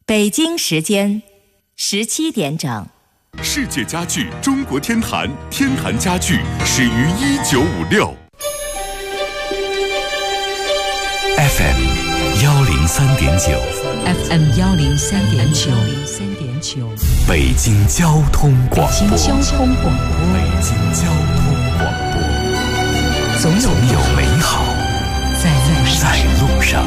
北京时间17点整。 世界家具中国天坛，天坛家具始于1956。 FM 103.9 FM 103.9 北京交通广播。 北京交通广播。 北京交通广播。总有美好在路上。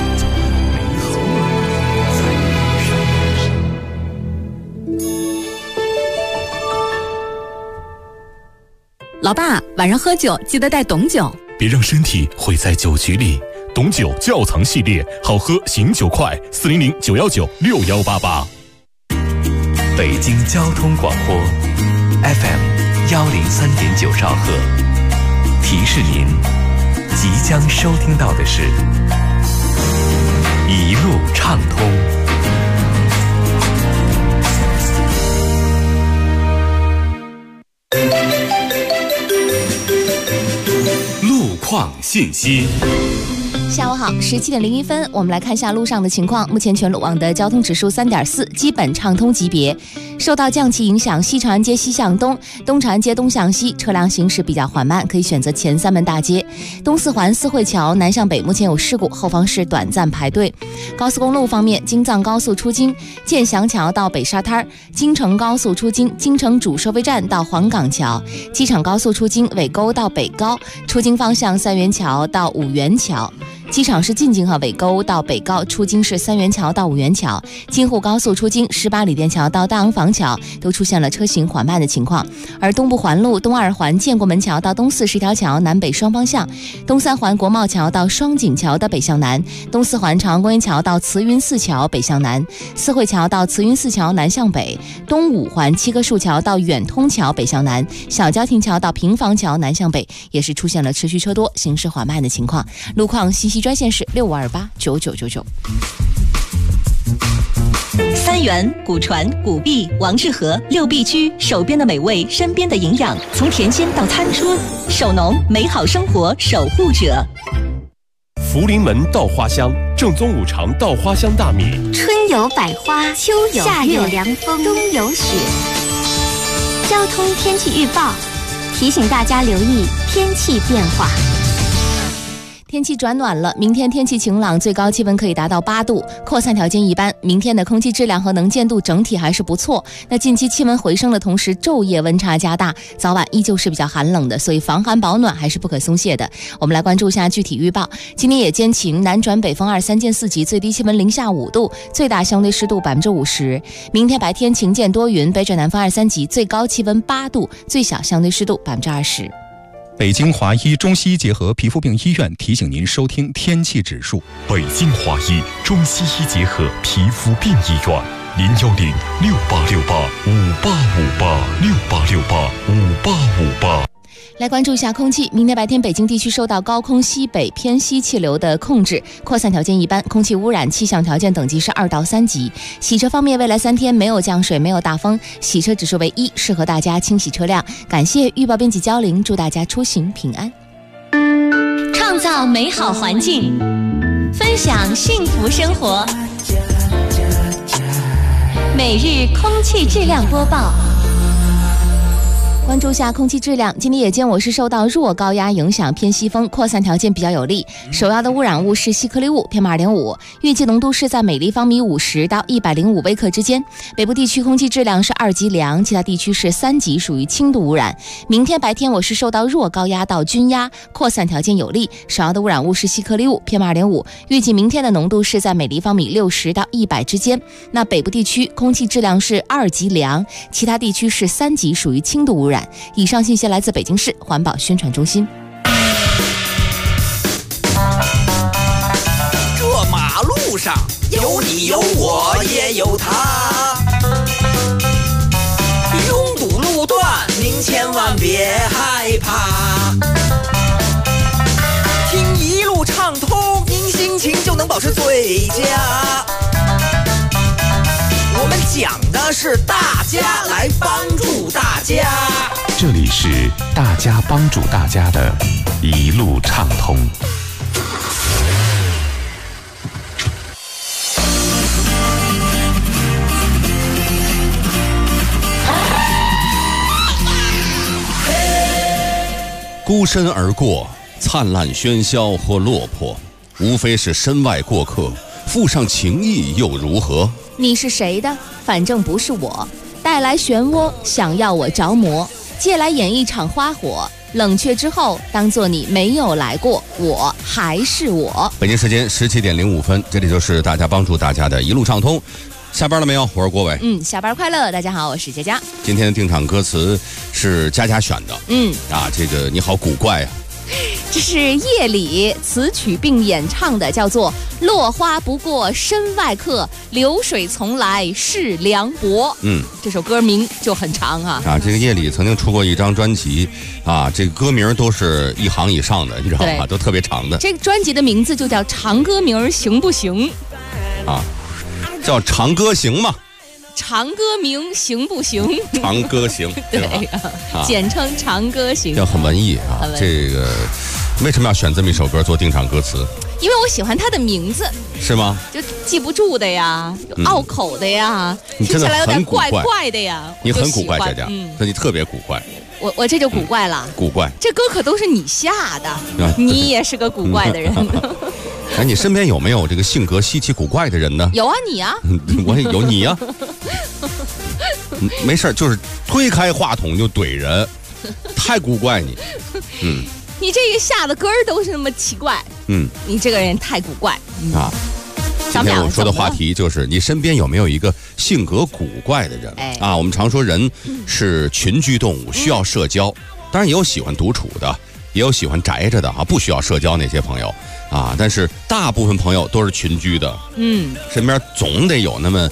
老爸，晚上喝酒记得带董酒， 别让身体毁在酒局里。董酒窖藏系列，好喝醒酒快，400-919-6188。 北京交通广播 FM 103.9兆赫，提示您即将收听到的是一路畅通。 路况信息。 下午好，17点01分，我们来看一下路上的情况。目前全路网的交通指数3.4，基本畅通级别。受到降气影响，西长安街西向东、东长安街东向西车辆行驶比较缓慢，可以选择前3门大街。东四环四惠桥南向北目前有事故，后方是短暂排队。高速公路方面，京藏高速出京建祥桥到北沙滩，京承高速出京京承主收费站到黄岗桥，机场高速出京尾沟到北高，出京方向3元桥到5元桥。机场是进京和尾沟到北高，出京是3元桥到5元桥。京沪高速出京18里店桥到大昂房桥都出现了车行缓慢的情况。而东部环路东2环建国门桥到东四十条桥南北双方向，东3环国贸桥到双井桥的北向南，东4环长安公园桥到慈云寺桥北向南，四惠桥到慈云寺桥南向北，东5环七棵树桥到远通桥北向南，小交亭桥到平房桥南向北也是出现了持续车多行驶缓慢的情况。路况信息专线是65289999。 三元、古传、古币、王致和6必居，手边的美味，身边的营养，从田间到餐桌，守农，美好生活守护者。 福临门稻花香，正宗5常稻花香大米。 春有百花，秋有夏有凉风，冬有雪。交通天气预报提醒大家留意天气变化。 天气转暖了，明天天气晴朗，最高气温可以达到8度，扩散条件一般。明天的空气质量和能见度整体还是不错。那近期气温回升的同时，昼夜温差加大，早晚依旧是比较寒冷的，所以防寒保暖还是不可松懈的。我们来关注一下具体预报。今天也间晴，南转北风2、3见4级，最低气温零下5度，最大相对湿度50%。明天白天晴间多云，北转南风2、3级，最高气温8度，最小相对湿度20%。 北京华医中西医结合皮肤病医院提醒您收听天气指数。 北京华医中西医结合皮肤病医院，010-6868-5858，6868-5858。 来关注一下空气，明天白天北京地区受到高空西北偏西气流的控制，扩散条件一般，空气污染气象条件等级是2到3级。洗车方面，未来3天没有降水，没有大风，洗车指数为1，适合大家清洗车辆。感谢预报编辑焦玲，祝大家出行平安。 创造美好环境，分享幸福生活。每日空气质量播报。 关注下空气质量，今天夜间我市受到弱高压影响，偏西风扩散条件比较有利，首要的污染物是细颗粒物 PM2.5， 预计浓度是在每立方米50到105微克之间。北部地区空气质量是2级良，其他地区是3级，属于轻度污染。明天白天我市受到弱高压到均压，扩散条件有利，首要的污染物是细颗粒物 PM2.5， 预计明天的浓度是在每立方米60到100之间。那北部地区空气质量是2级良，其他地区是3级，属于轻度污染。以上信息来自北京市环保宣传中心。 这马路上有你有我也有他，拥堵路段您千万别害怕，听一路畅通，您心情就能保持最佳。我们讲的是大家来帮助大家， 这里是大家帮助大家的一路畅通。 孤身而过，灿烂喧嚣或落魄，无非是身外过客，附上情意又如何？ 你是谁的？反正不是我。带来漩涡，想要我着魔，借来演一场花火。冷却之后，当作你没有来过，我还是我。 北京时间17:05，这里就是大家帮助大家的一路畅通。下班了没有？我是郭伟。 下班快乐！大家好，我是佳佳。 今天的定场歌词是佳佳选的。这个你好古怪啊。 这是叶理词曲并演唱的，叫做《落花不过身外客，流水从来是凉薄》。这首歌名就很长啊。 这个叶理曾经出过一张专辑这个歌名都是一行以上的，你知道吗？都特别长的。 这个专辑的名字就叫《长歌名行不行》 叫长歌行嘛。 长歌名行不行？ 长歌行， 对简称长歌行， 这很文艺啊。这个为什么要选这么一首歌做定场歌词？ 因为我喜欢它的名字。是吗？就记不住的呀，拗口的呀，听起来有点怪怪的呀。 你很古怪，佳佳，你特别古怪。 我这就古怪了。古怪，这歌可都是你下的，你也是个古怪的人。 你身边有没有这个性格稀奇古怪的人呢？ 有啊，你啊。 我也有你啊。没事，就是推开话筒就怼人，太古怪你。 你这个下的歌都是那么奇怪。你这个人太古怪今天我们说的话题就是你身边有没有一个性格古怪的人？我们常说人是群居动物，需要社交，当然也有喜欢独处的，也有喜欢宅着的不需要社交那些朋友但是大部分朋友都是群居的。身边总得有那么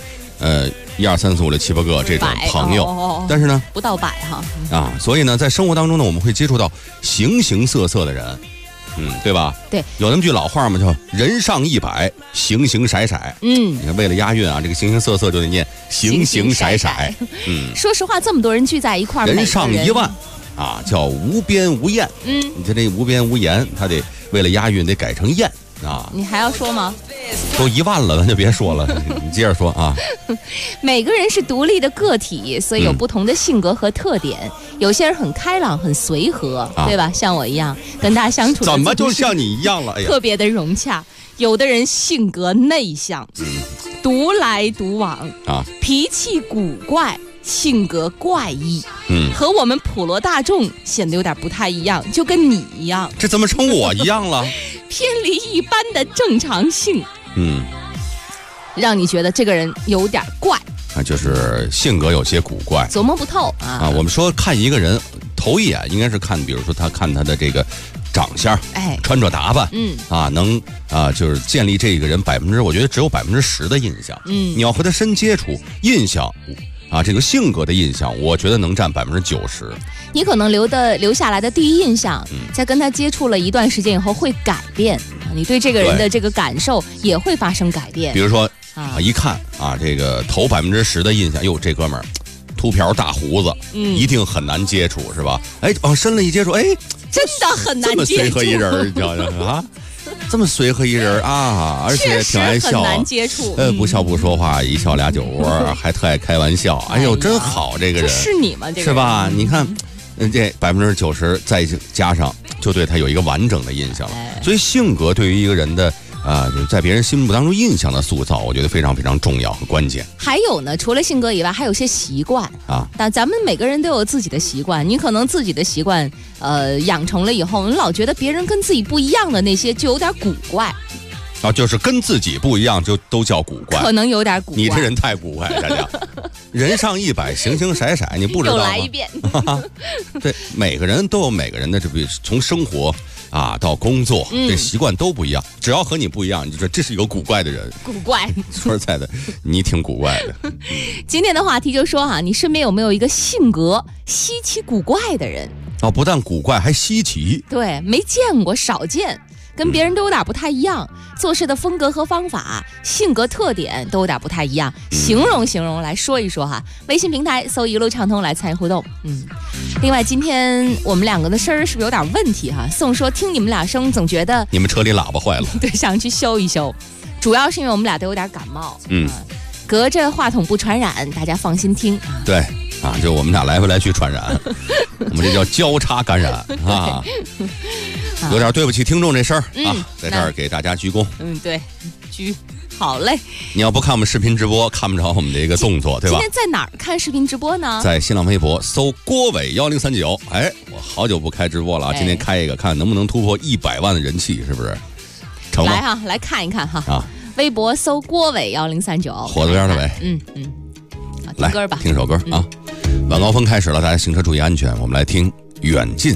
1、2、3、4、5、6、7、8个这种朋友，但是呢不到100 所以呢在生活当中呢我们会接触到形形色色的人，对吧？对，有那么句老话嘛，叫人上100，形形色色。你看为了押韵这个形形色色就得念形形色色。 说实话，这么多人聚在一块儿， 人上1万叫无边无厌。你看这无边无言，他得为了押韵得改成厌你还要说吗？ 都1万了，咱就别说了。你接着说每个人是独立的个体，所以有不同的性格和特点。有些人很开朗，很随和，对吧？像我一样，跟大家相处怎么就像你一样了？ 特别的融洽。有的人性格内向，独来独往脾气古怪，性格怪异，和我们普罗大众显得有点不太一样，就跟你一样。 这怎么成我一样了？ 偏离一般的正常性，让你觉得这个人有点怪， 就是性格有些古怪， 琢磨不透我们说看一个人头一眼应该是看，比如说看他的这个长相，穿着打扮，能就是建立这个人我觉得只有10%的印象。你要和他深接触，印象这个性格的印象，我觉得能占90%。 你可能留下来的第一印象，在跟他接触了一段时间以后会改变，你对这个人的这个感受也会发生改变。 比如说一看这个头10%的印象，哟，这哥们儿秃瓢大胡子，一定很难接触，是吧？往深了一接触， 真的很难接触。 这么随和一人，你知道吗？这么随和一人而且挺爱笑， 很难接触。 不笑不说话，一笑俩酒窝，还特爱开玩笑。哎呦，真好，这个人是你吗？这个是吧？你看，这90%再加上，就对他有一个完整的印象了。所以性格对于一个人的就是在别人心目当中印象的塑造，我觉得非常非常重要和关键。 还有呢，除了性格以外，还有些习惯但咱们每个人都有自己的习惯，你可能自己的习惯养成了以后，你老觉得别人跟自己不一样的那些就有点古怪。 就是跟自己不一样就都叫古怪， 可能有点古怪。 你这人太古怪，大家。人上100，形形色色，你不知道吗？ 又来一遍。 对，每个人都有每个人的从生活到工作，这习惯都不一样。只要和你不一样，你就说这是一个古怪的人。 古怪。 说实在的，你挺古怪的。 今天的话题就说你身边有没有一个性格稀奇古怪的人？ 不但古怪，还稀奇。 对，没见过，少见。跟别人都有点不太一样，做事的风格和方法、性格特点都有点不太一样，形容来说一说微信平台搜一路畅通来参与互动。另外今天我们两个的声儿是不是有点问题宋说听你们俩声总觉得你们车里喇叭坏了， 对，想去修一修，主要是因为我们俩都有点感冒。隔着话筒不传染，大家放心听。 对， 啊，就我们俩来回来去传染，我们这叫交叉感染啊。有点对不起听众这事儿啊，在这儿给大家鞠躬。 对，鞠。好嘞， 你要不看我们视频直播，看不着我们这个动作，对吧？ 今天在哪儿看视频直播呢？ 在新浪微博搜郭伟1039。哎，我好久不开直播了，今天开一个，看能不能突破100万的人气，是不是？成吗？ 来哈，来看一看哈。啊，微博搜郭伟1039， 火字边的伟。 好，听歌吧， 听首歌啊。晚高峰开始了，大家行车注意安全。我们来听《远近》。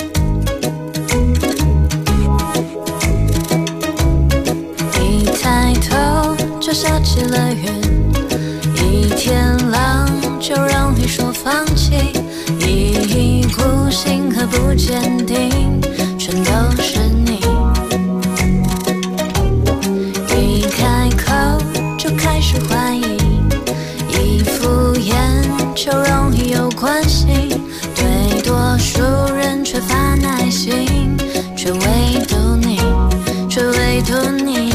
就下起了雨，一天狼就容易说放弃，一意孤行和不坚定，全都是你。一开口就开始怀疑，一敷衍就容易有关系，对多数人缺乏耐心，却唯独你，却唯独你。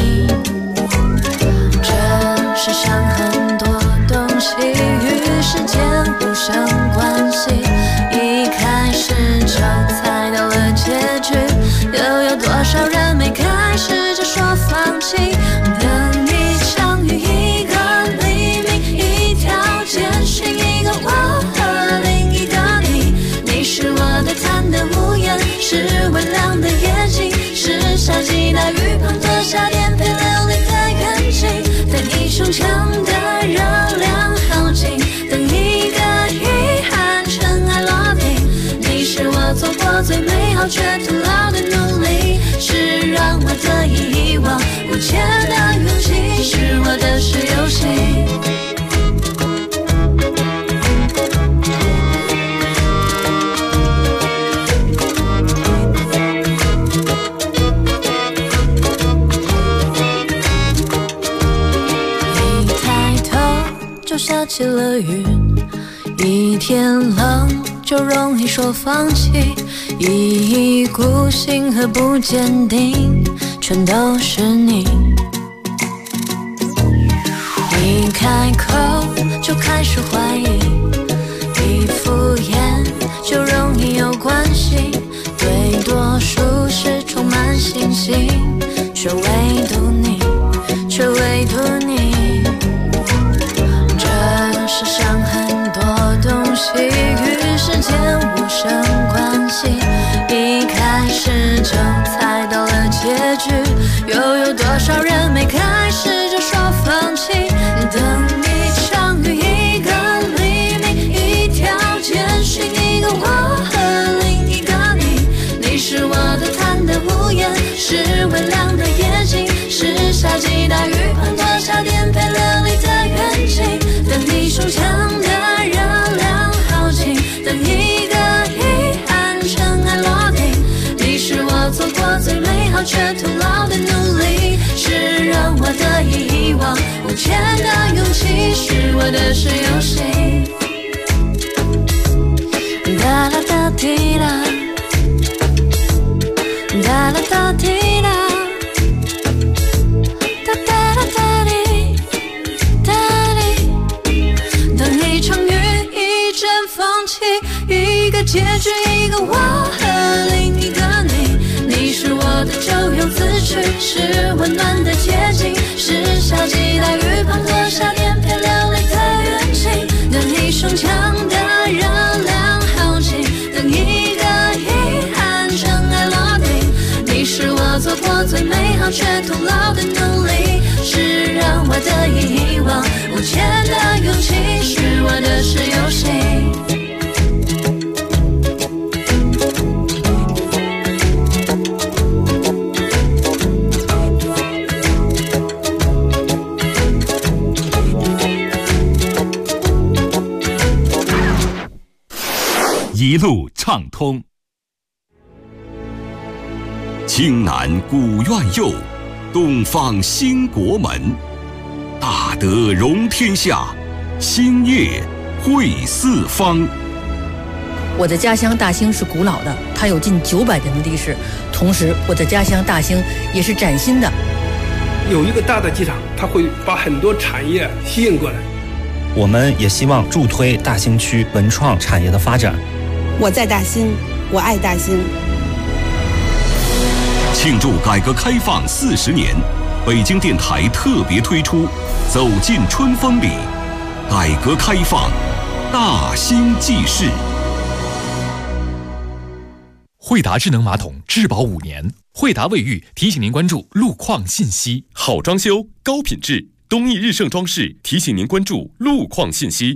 世上很多东西与时间不相关系，一开始就猜到了结局，又有多少人没开始就说放弃？等你相遇一个黎明，一条简讯，一个我和另一个你，你是我的贪得无厌，是微亮的夜景，是夏季大雨滂沱下颠沛流离的远景。等一胸腔的热量耗尽，等一个遗憾尘埃落定，你是我做过最美好却徒劳的努力，是让我得以遗忘无解的勇气，是我的试游戏。就下起了雨，一天冷就容易说放弃，一意孤行和不坚定，全都是你。一开口就开始怀疑，一敷衍就容易有关系，对多数事充满信心，却唯独你，却唯独你。世上很多东西与时间无相关系，一开始就猜到了结局，又有多少人没开始就说放弃？等你相遇一个黎明，一条简讯，一个我和另一个你，你是我的贪得无厌，是微亮的夜景，是夏季大雨滂沱下颠沛流离的远景。等你胸腔的热量耗尽，等一个遗憾尘埃落定，你是我做过最美好却徒劳的努力，是让我得以遗忘无解的勇气，是我的试游戏。哒啦哒滴啦，哒啦哒滴啦。一个结局，一个我和另一个你，你是我的咎由自取，是温暖的接近，是夏季大雨滂沱下颠沛流离的远景。等一胸腔的热量耗尽，等一个遗憾尘埃落定，你是我做过最美好却徒劳的努力，是让我得以遗忘无解的勇气，是我的试游戏。 一路畅通，青南古院右，东方兴国门，大德容天下，兴业惠四方。 我的家乡大兴是古老的，它有近900年的历史。同时，我的家乡大兴也是崭新的。 有一个大的机场，它会把很多产业吸引过来。 我们也希望助推大兴区文创产业的发展。 我在大兴，我爱大兴。 庆祝改革开放40年，北京电台特别推出《走进春风里》，改革开放大兴记事。 惠达智能马桶质保5年，惠达卫浴提醒您关注路况信息。好装修，高品质，东义日盛装饰提醒您关注路况信息。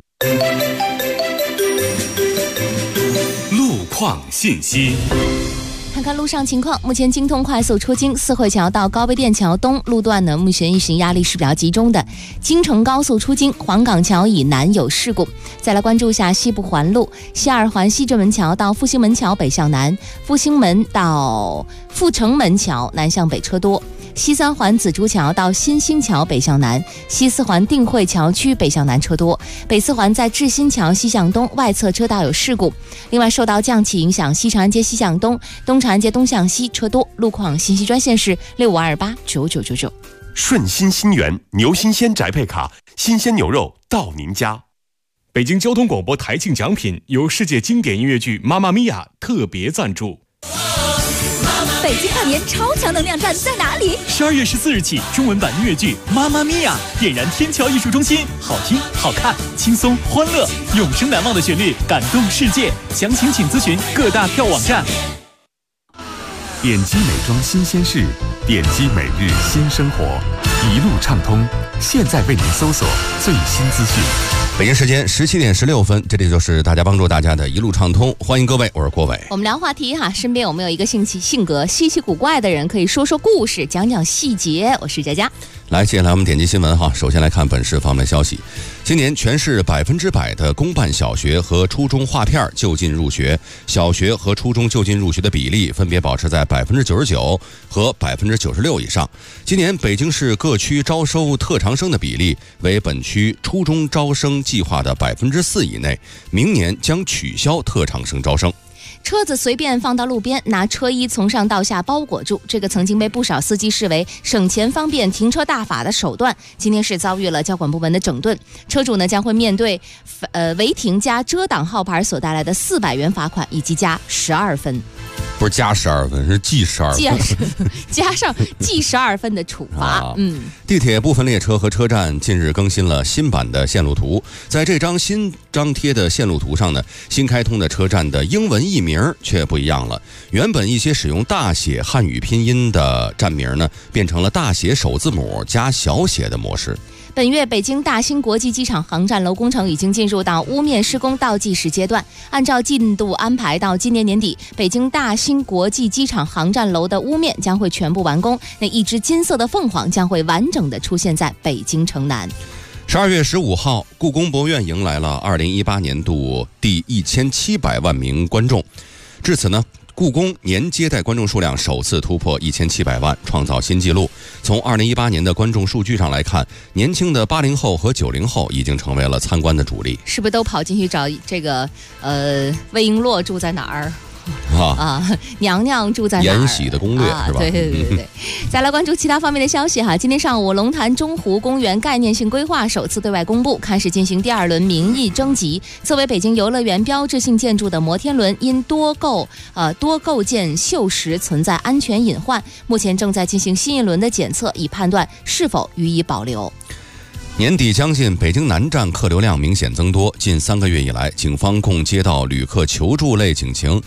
路况信息。 看看路上情况，目前京通快速出京四惠桥到高碑店桥东路段呢，目前运行压力是比较集中的。京承高速出京黄岗桥以南有事故。再来关注一下西部环路，西二环西直门桥到复兴门桥北向南，复兴门到阜成门桥南向北车多。西三环紫竹桥到新兴桥北向南，西四环定慧桥区北向南车多，北四环在志新桥西向东外侧车道有事故。另外受到降气影响，西长安街西向东、东长安街东向西车多。路况信息专线是65289999。 顺心新源牛新鲜宅配卡，新鲜牛肉到您家。北京交通广播台庆奖品由世界经典音乐剧《妈妈咪呀》特别赞助。 北京跨年超强能量站在哪里 ？12月14日起，中文版音乐剧《妈妈咪呀》点燃天桥艺术中心，好听、好看、轻松、欢乐，永生难忘的旋律，感动世界。详情请咨询各大票网站。 点击美妆新鲜事，点击每日新生活，一路畅通。现在为您搜索最新资讯。 北京时间17点16分，这里就是大家帮助大家的一路畅通，欢迎各位，我是郭伟。 我们聊话题哈，身边有没有一个性格稀奇古怪的人，可以说说故事，讲讲细节。我是佳佳。 来，接下来我们点击新闻哈。首先来看本市方面消息，今年全市100%的公办小学和初中划片就近入学，小学和初中就近入学的比例分别保持在99%和96%以上。今年北京市各区招收特长生的比例为本区初中招生计划的4%以内，明年将取消特长生招生。 车子随便放到路边，拿车衣从上到下包裹住，这个曾经被不少司机视为省钱方便停车大法的手段，今天是遭遇了交管部门的整顿。车主呢将会面对违停加遮挡号牌所带来的400元罚款，以及加12分。 不是加12分，是记12分， 加上记12分的处罚。 地铁部分列车和车站近日更新了新版的线路图，在这张新张贴的线路图上呢，新开通的车站的英文译名却不一样了。原本一些使用大写汉语拼音的站名呢，变成了大写首字母加小写的模式。 本月北京大兴国际机场航站楼工程已经进入到屋面施工倒计时阶段，按照进度安排，到今年年底，北京大兴国际机场航站楼的屋面将会全部完工，那一只金色的凤凰将会完整的出现在北京城南。 12月15号，故宫博物院迎来了2018年度第1700万名观众，至此呢，故宫年接待观众数量首次突破1700万，创造新纪录。从2018年的观众数据上来看，年轻的80后和90后已经成为了参观的主力。 是不是都跑进去找这个魏璎珞住在哪儿？娘娘住在哪儿？ 延禧的攻略是吧？ 对。再来关注其他方面的消息哈。今天上午，龙潭中湖公园概念性规划首次对外公布，开始进行第2轮民意征集。作为北京游乐园标志性建筑的摩天轮，因多构建锈蚀存在安全隐患，目前正在进行新一轮的检测，以判断是否予以保留。 年底将近，北京南站客流量明显增多。近3个月以来，警方共接到旅客求助类警情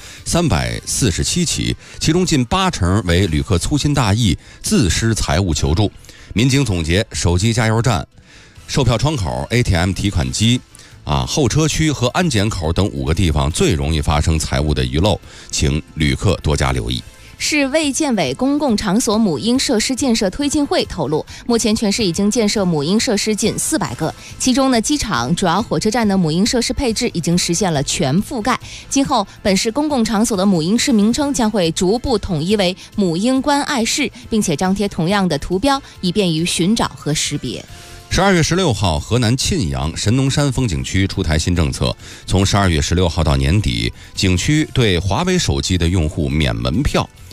347起，其中近80%为旅客粗心大意、自失财物求助。民警总结，手机加油站、售票窗口、ATM 提款机、候车区和安检口等5个地方最容易发生财物的遗漏，请旅客多加留意。 市卫健委公共场所母婴设施建设推进会透露，目前全市已经建设母婴设施近400个，其中呢，机场、主要火车站的母婴设施配置已经实现了全覆盖。今后，本市公共场所的母婴室名称将会逐步统一为母婴关爱室，并且张贴同样的图标，以便于寻找和识别。 12月16号，河南沁阳神农山风景区出台新政策，从12月16号到年底，景区对华为手机的用户免门票。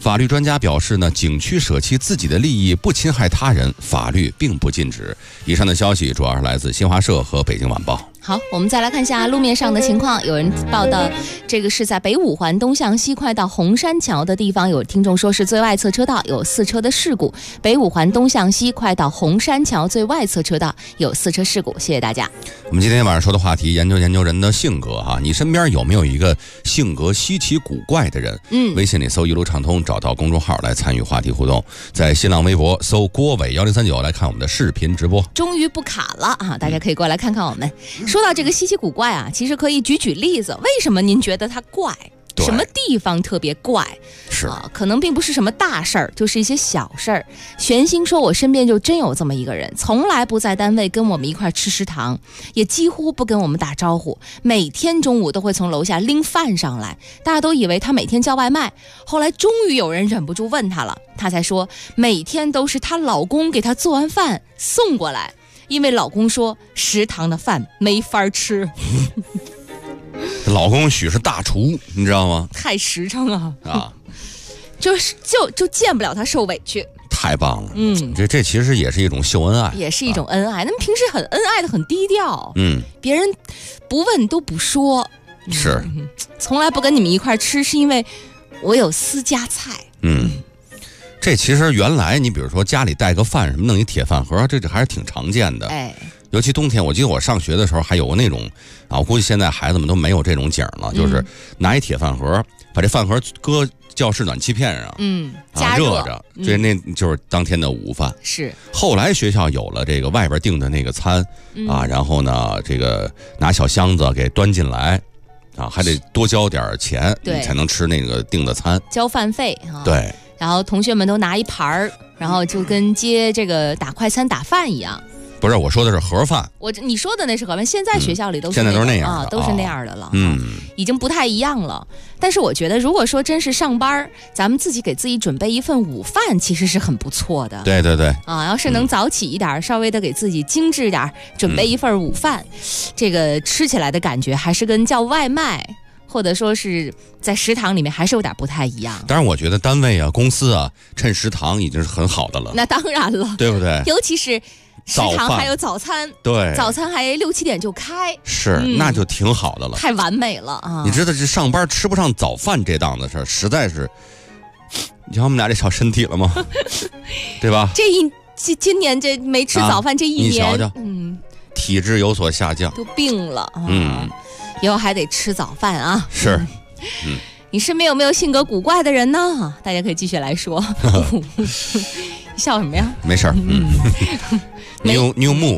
法律专家表示呢，景区舍弃自己的利益，不侵害他人，法律并不禁止。以上的消息主要是来自新华社和北京晚报。 好，我们再来看一下路面上的情况。有人报道，这个是在北五环东向西快到红山桥的地方，有听众说是最外侧车道有4车的事故。北五环东向西快到红山桥最外侧车道有4车事故。谢谢大家。 我们今天晚上说的话题，研究研究人的性格哈。你身边有没有一个性格稀奇古怪的人？微信里搜一路畅通，找到公众号来参与话题互动。在新浪微博搜郭伟1039来看我们的视频直播。 终于不卡了啊！大家可以过来看看我们。说到这个稀奇古怪啊，其实可以举例子，为什么您觉得它怪？什么地方特别怪？ 是可能并不是什么大事儿，就是一些小事儿。玄心说，我身边就真有这么一个人，从来不在单位跟我们一块吃食堂，也几乎不跟我们打招呼，每天中午都会从楼下拎饭上来，大家都以为他每天叫外卖。后来终于有人忍不住问他了，他才说每天都是她老公给她做完饭送过来，因为老公说食堂的饭没法吃。 老公许是大厨，你知道吗？ 太实诚啊！就见不了他受委屈。 太棒了，这其实也是一种秀恩爱， 也是一种恩爱。他们平时很恩爱的很低调，别人不问都不说， 是， 从来不跟你们一块吃，是因为我有私家菜。 这其实原来你比如说家里带个饭什么，弄一铁饭盒，这还是挺常见的。尤其冬天，我记得我上学的时候还有那种啊，我估计现在孩子们都没有这种景了，就是拿一铁饭盒，把这饭盒搁教室暖气片上， 加热着，那就是当天的午饭。 是。 后来学校有了这个外边订的那个餐啊，然后呢，这个拿小箱子给端进来啊，还得多交点钱，你才能吃那个订的餐， 交饭费啊。 对。 然后同学们都拿一盘儿，然后就跟接这个打快餐打饭一样。 不是，我说的是盒饭。 你说的那是盒饭，现在学校里都是现在都是那样啊，都是那样的了。已经不太一样了。但是我觉得，如果说真是上班，咱们自己给自己准备一份午饭，其实是很不错的。 对对对。 啊，要是能早起一点，稍微的给自己精致点，准备一份午饭，这个吃起来的感觉还是跟叫外卖，或者说是在食堂里面还是有点不太一样。 当然，我觉得单位啊、公司啊，趁食堂已经是很好的了。 那当然了， 对不对？ 尤其是食堂还有早餐， 对， 早餐还6、7点就开， 是，那就挺好的了， 太完美了啊！ 你知道这上班吃不上早饭这档子事儿，实在是，你瞧我们俩这小身体了吗？对吧？ 今年这没吃早饭这一年， 你瞧瞧，体质有所下降， 都病了啊！以后还得吃早饭啊！ 是， 你身边有没有性格古怪的人呢？大家可以继续来说。笑什么呀？ 没事儿。New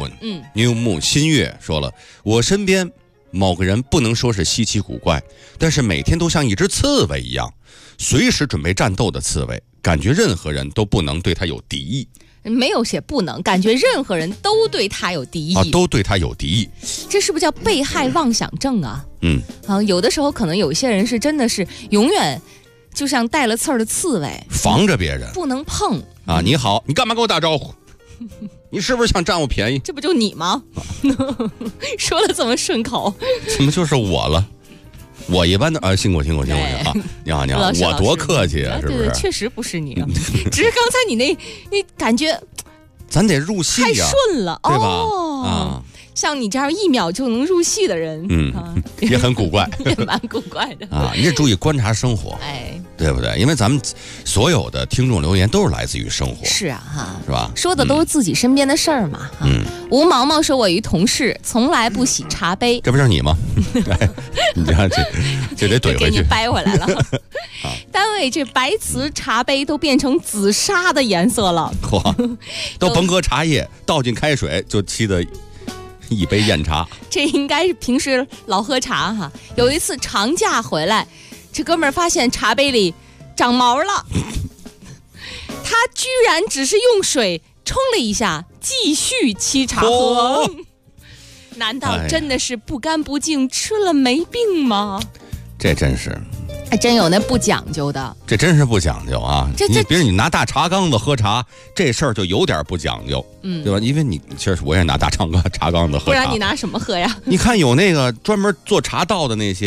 Moon 新月说了，我身边某个人不能说是稀奇古怪，但是每天都像一只刺猬一样，随时准备战斗的刺猬，感觉任何人都不能对他有敌意。 没有写不能，感觉任何人都对他有敌意都对他有敌意， 这是不是叫被害妄想症啊？有的时候可能有一些人是真的是永远就像带了刺儿的刺猬， 防着别人， 不能碰啊！你好，你干嘛跟我打招呼？你是不是想占我便宜？ 这不就你吗？说的这么顺口， 怎么就是我了？我一般的辛苦啊！你好，我多客气啊，是不是？ 对，确实不是你，只是刚才你那感觉， 咱得入戏太顺了， 对吧？ 像你这样1秒就能入戏的人， 也很古怪， 也蛮古怪的啊！你得注意观察生活，对不对？因为咱们所有的听众留言都是来自于生活， 是啊， 是吧？ 说的都是自己身边的事儿嘛。吴毛毛说，我一同事从来不洗茶杯， 这不是你吗？你这样这得怼回去， 给你掰回来了。单位这白瓷茶杯都变成紫砂的颜色了， 都甭搁茶叶，倒进开水就沏的一杯艳茶。 这应该是平时老喝茶哈。有一次长假回来，这哥们儿发现茶杯里长毛了，他居然只是用水冲了一下，继续沏茶喝。难道真的是不干不净，吃了没病吗？ 这真是， 还真有那不讲究的， 这真是不讲究啊！比如你拿大茶缸子喝茶，这事儿就有点不讲究，对吧？因为你其实我也拿大茶缸子喝茶， 不然你拿什么喝呀？ 你看有那个专门做茶道的那些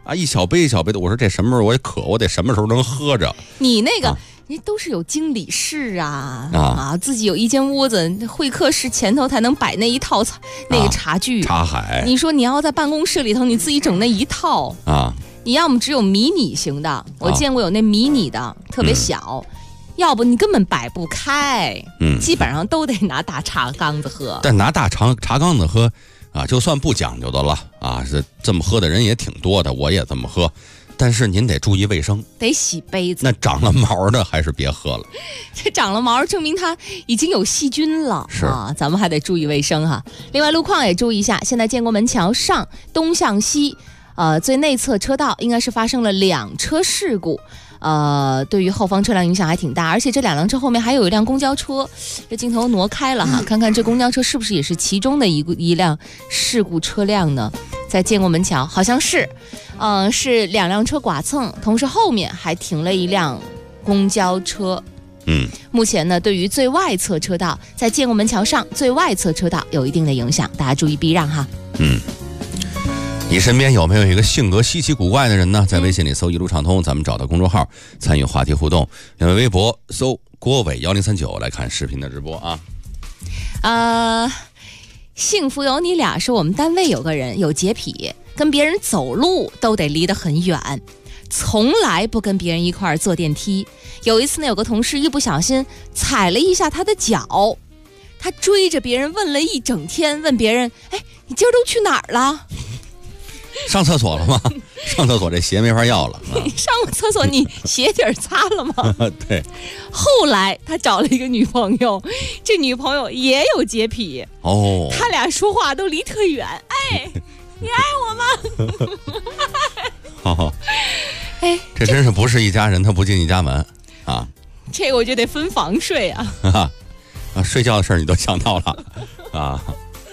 啊，一小杯一小杯的。我说这什么时候我也渴，我得什么时候能喝着？ 你那个。你都是有经理室啊，自己有一间屋子，会客室前头才能摆那一套那个茶具、 茶海。 你说你要在办公室里头，你自己整那一套啊？ 你要么只有迷你型的，我见过有那迷你的特别小，要不你根本摆不开。基本上都得拿大茶缸子喝。 但拿大茶缸子喝啊，就算不讲究的了啊，这么喝的人也挺多的，我也这么喝。但是您得注意卫生， 得洗杯子。 那长了毛的还是别喝了。 这长了毛证明它已经有细菌了， 是啊，咱们还得注意卫生哈。另外路况也注意一下，现在建国门桥上东向西，最内侧车道应该是发生了2车事故。对于后方车辆影响还挺大，而且这2辆车后面还有一辆公交车，这镜头挪开了哈，看看这公交车是不是也是其中的一辆事故车辆呢？在建国门桥好像是，是2辆车剐蹭，同时后面还停了一辆公交车。目前呢，对于最外侧车道，在建国门桥上最外侧车道有一定的影响，大家注意避让哈。 你身边有没有一个性格稀奇古怪的人呢？在微信里搜一路畅通，咱们找到公众号参与话题互动。另外微博搜郭伟1039来看视频的直播啊。 幸福有你俩说我们单位有个人有洁癖，跟别人走路都得离得很远，从来不跟别人一块儿坐电梯。有一次呢，有个同事一不小心踩了一下他的脚，他追着别人问了一整天，问别人：“哎，你今儿都去哪儿了？ 上厕所了吗？上厕所这鞋没法要了。 上过厕所你鞋底儿擦了吗？” 对。 后来他找了一个女朋友，这女朋友也有洁癖哦， 他俩说话都离特远。哎，你爱我吗？ 哎，这真是不是一家人，他不进一家门啊！ 这个我就得分房睡啊！ 睡觉的事儿你都想到了啊？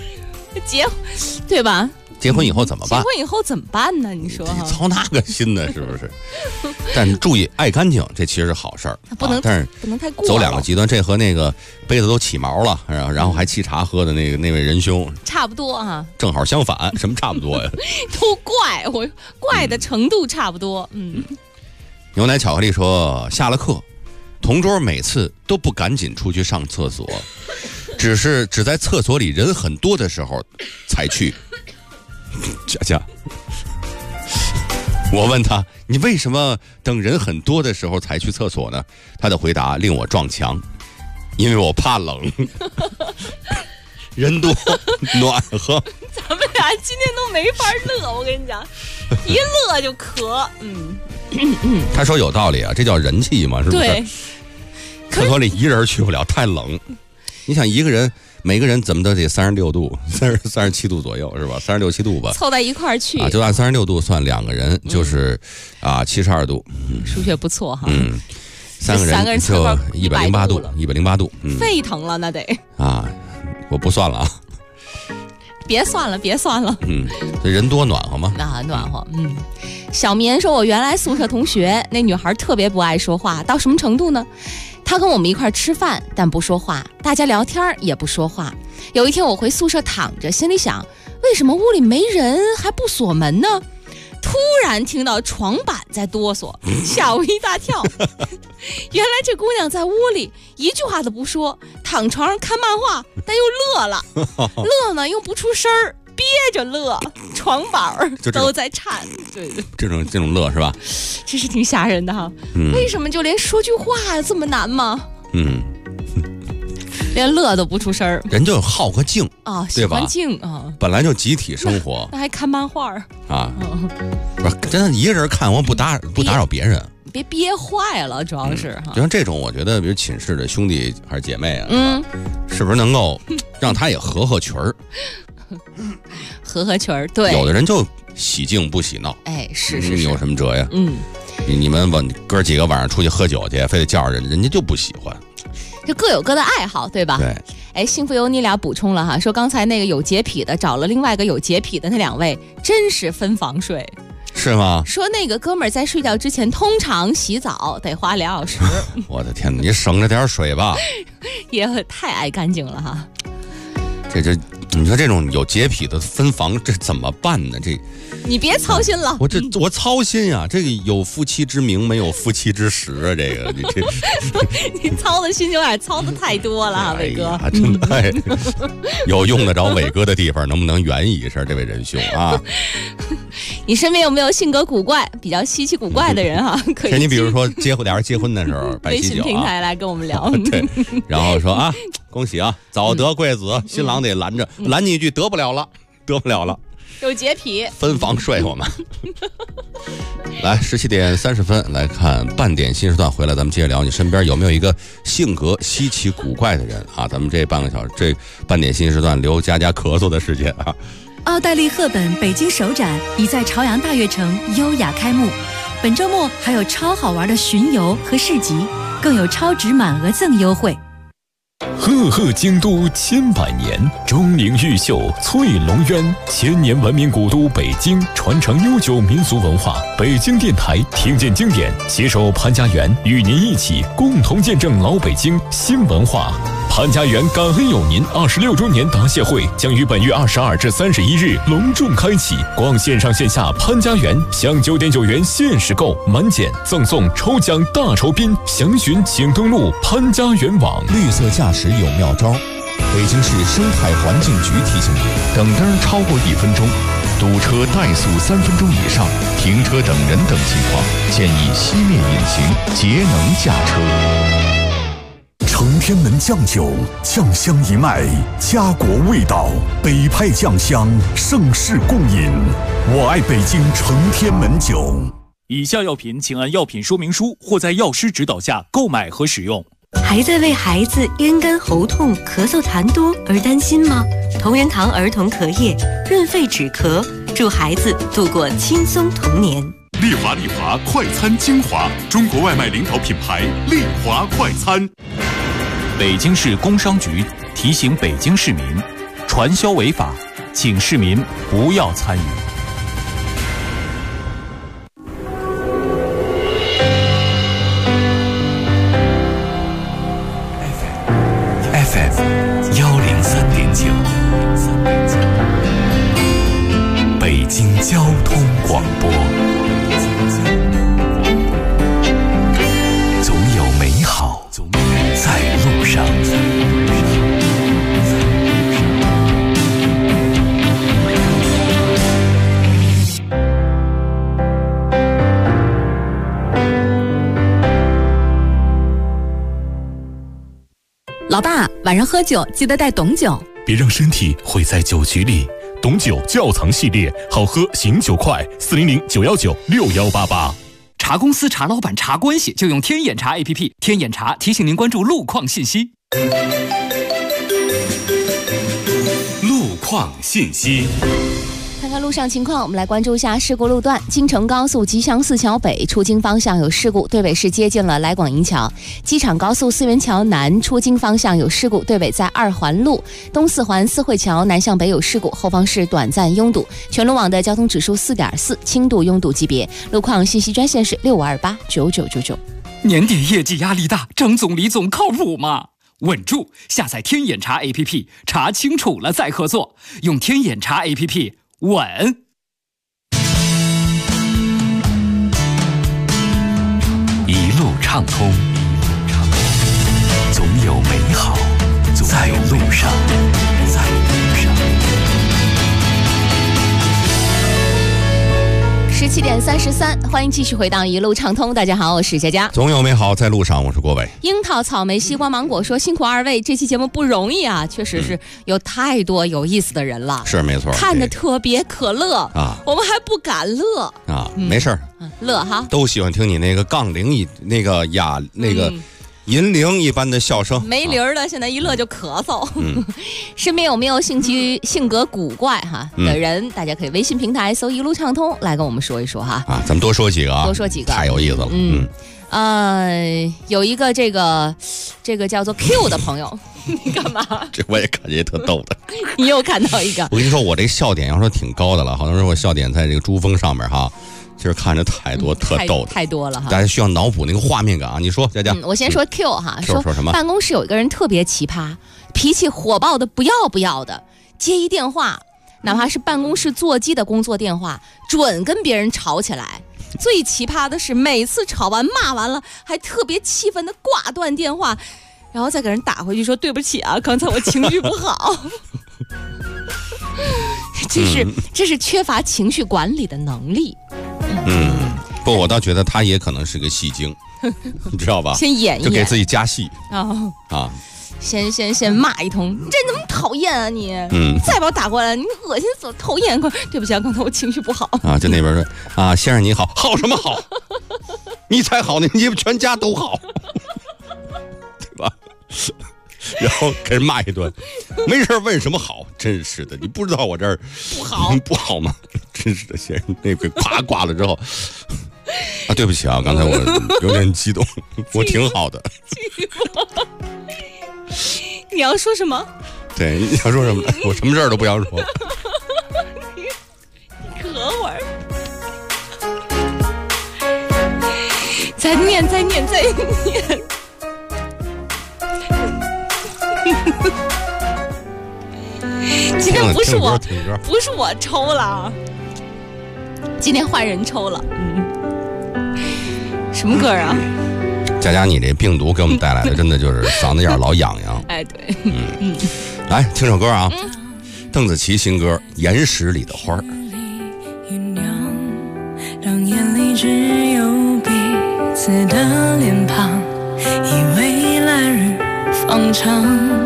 对吧？ 结婚以后怎么办？ 结婚以后怎么办呢？你说哈， 操那个心呢，是不是？但注意爱干净，这其实是好事儿， 不能， 但是不能太过。 走2个极端，这和那个杯子都起毛了，然后还沏茶喝的那位仁兄差不多啊， 正好相反。什么差不多呀？ 都怪我，怪的程度差不多。 牛奶巧克力说，下了课，同桌每次都不赶紧出去上厕所，只在厕所里人很多的时候才去。佳佳，我问他，你为什么等人很多的时候才去厕所呢？他的回答令我撞墙，因为我怕冷。人多暖和。 咱们俩今天都没法乐，我跟你讲，一乐就咳。 他说有道理啊，这叫人气嘛，是不是？ 对。 厕所里一人去不了，太冷。你想一个人。每个人怎么都得36度，37度左右是吧？36、7度吧， 凑在一块儿去啊，就按36度算，2个人就是72度。 数学不错哈。 3个人就108度，108度， 沸腾了那得啊！我不算了啊， 别算了。 这人多暖和吗？ 啊，暖和。小棉说，我原来宿舍同学那女孩特别不爱说话，到什么程度呢？他跟我们一块吃饭，但不说话，大家聊天也不说话。有一天我回宿舍躺着，心里想，为什么屋里没人还不锁门呢？突然听到床板在哆嗦，吓我一大跳。原来这姑娘在屋里一句话都不说，躺床上看漫画，但又乐了，乐呢又不出声儿，憋着乐，床板都在颤。对， 这种乐是吧？ 这是挺吓人的哈。为什么就连说句话这么难吗？连乐都不出声， 人就好个静啊，喜欢静啊， 本来就集体生活， 那还看漫画啊？不是，真的一个人看，我不打扰别人， 别憋坏了，主要是哈。 就像这种，我觉得，比如寝室的兄弟还是姐妹啊，是不是能够让他也合群儿？ 合群儿，对。 有的人就喜静不喜闹， 哎，是， 你有什么辙呀？你们哥几个晚上出去喝酒去，非得叫人，人家就不喜欢。 这各有各的爱好，对吧？ 对。 哎，幸福有你俩补充了哈，说刚才那个有洁癖的找了另外一个有洁癖的那2位，真是分房睡。 是吗？ 说那个哥们儿在睡觉之前通常洗澡得花2小时。 我的天哪，你省着点水吧。 也太爱干净了哈。 这你说这种有洁癖的分房，这怎么办呢？这你别操心了， 我操心呀！这个有夫妻之名，没有夫妻之实啊！这个你操的心有点操的太多了，伟哥， 真的有用得着伟哥的地方，能不能圆一下这位仁兄啊？ 你身边有没有性格古怪、比较稀奇古怪的人哈？可以， 你比如说俩人结婚的时候， 微信平台来跟我们聊， 对，然后说啊，恭喜啊，早得贵子，新郎得拦你一句，得不了了。 有洁癖， 分房睡我们。来，17点30分来看半点新时段回来，咱们接着聊，你身边有没有一个性格稀奇古怪的人啊？咱们这半个小时，这半点新时段留佳佳咳嗽的时间啊。 奥黛丽·赫本北京首展已在朝阳大悦城优雅开幕，本周末还有超好玩的巡游和市集，更有超值满额赠优惠。 赫赫京都千百年，钟灵毓秀翠龙渊，千年文明古都北京，传承悠久民俗文化。北京电台听见经典，携手潘家园，与您一起共同见证老北京新文化。潘家园感恩有您26周年答谢会将于本月22至31日隆重开启，逛线上线下潘家园，享9.9元限时购，满减赠送抽奖大酬宾，详询请登录潘家园网。 绿色驾驶有妙招，北京市生态环境局提醒您：等灯超过1分钟，堵车怠速3分钟以上，停车等人等情况，建议熄灭引擎，节能驾车。 承天门酱酒，酱香一脉，家国味道，北派酱香，盛世共饮。我爱北京承天门酒。 以下药品请按药品说明书或在药师指导下购买和使用。 还在为孩子咽干喉痛、咳嗽痰多而担心吗？同仁堂儿童咳液润肺止咳，助孩子度过轻松童年。 丽华快餐精华，中国外卖领导品牌丽华快餐。 北京市工商局提醒北京市民，传销违法，请市民不要参与。 FM 103.9，北京交通广播。总有美好在路上。 老爸，晚上喝酒记得带董酒， 别让身体毁在酒局里。董酒窖藏系列，好喝醒酒快，400-919-6188。 茶公司、茶老板、茶关系，就用天眼茶 APP。天眼茶提醒您关注路况信息。 路况信息。 看看路上情况，我们来关注一下事故路段。京承高速吉祥寺桥北出京方向有事故，对尾是接近了来广营桥。机场高速四元桥南出京方向有事故，对尾在2环路。东四环四惠桥南向北有事故，后方是短暂拥堵。全路网的交通指数4.4，轻度拥堵级别。路况信息专线是65289999。 年底业绩压力大，张总李总靠谱吗？稳住！下载天眼查 APP， 查清楚了再合作。用天眼查 APP。稳， 一路畅通，总有美好在路上。 17点33，欢迎继续回到一路畅通。大家好，我是佳佳。 总有美好在路上，我是郭伟。 樱桃、草莓、西瓜、芒果说辛苦二位，这期节目不容易啊，确实是有太多有意思的人了。 是没错， 看得特别可乐啊，我们还不敢乐啊，没事儿， 乐哈， 都喜欢听你那个杠铃那个哑那个。银铃一般的笑声， 没铃儿的，现在一乐就咳嗽。身边有没有性格古怪的人？大家可以微信平台搜一路畅通来跟我们说一说哈。 啊，咱们多说几个啊， 多说几个， 太有意思了。 有一个这个叫做 Q 的朋友，你干嘛？ 这我也感觉特逗的。 你又看到一个？ 我跟你说，我这笑点要说挺高的了，好多人说我笑点在这个珠峰上面哈。其实看着太多特逗的， 太多了哈！ 大家需要脑补那个画面感啊！你说，佳佳， 我先说 Q 哈， 说什么？ 办公室有一个人特别奇葩，脾气火爆的不要不要的， 接一电话，哪怕是办公室座机的工作电话，准跟别人吵起来。最奇葩的是，每次吵完骂完了，还特别气愤的挂断电话，然后再给人打回去说对不起啊，刚才我情绪不好。这是缺乏情绪管理的能力。 不，我倒觉得他也可能是个戏精，你知道吧？ 先演一演， 就给自己加戏先骂一通，你这怎么讨厌啊你？再把我打过来，你恶心死了，讨厌！对不起啊，刚才我情绪不好啊。就那边说啊，先生你好，好什么好？你才好呢，你们全家都好，对吧？然后给人骂一顿，没事问什么好？真是的，你不知道我这儿不好吗？真是的，先生，那个啪挂了之后。啊，对不起啊，刚才我有点激动，我挺好的。 你要说什么？ 对，你要说什么？我什么事儿都不要说。 可会儿，再念。今天不是我抽了，今天换人抽了。什么歌啊？ 佳佳，你这病毒给我们带来的真的就是嗓子眼老痒痒。 哎，对， 来听首歌啊，邓紫棋新歌《岩石里的花》。 当眼里只有彼此的脸庞，以为来日方长，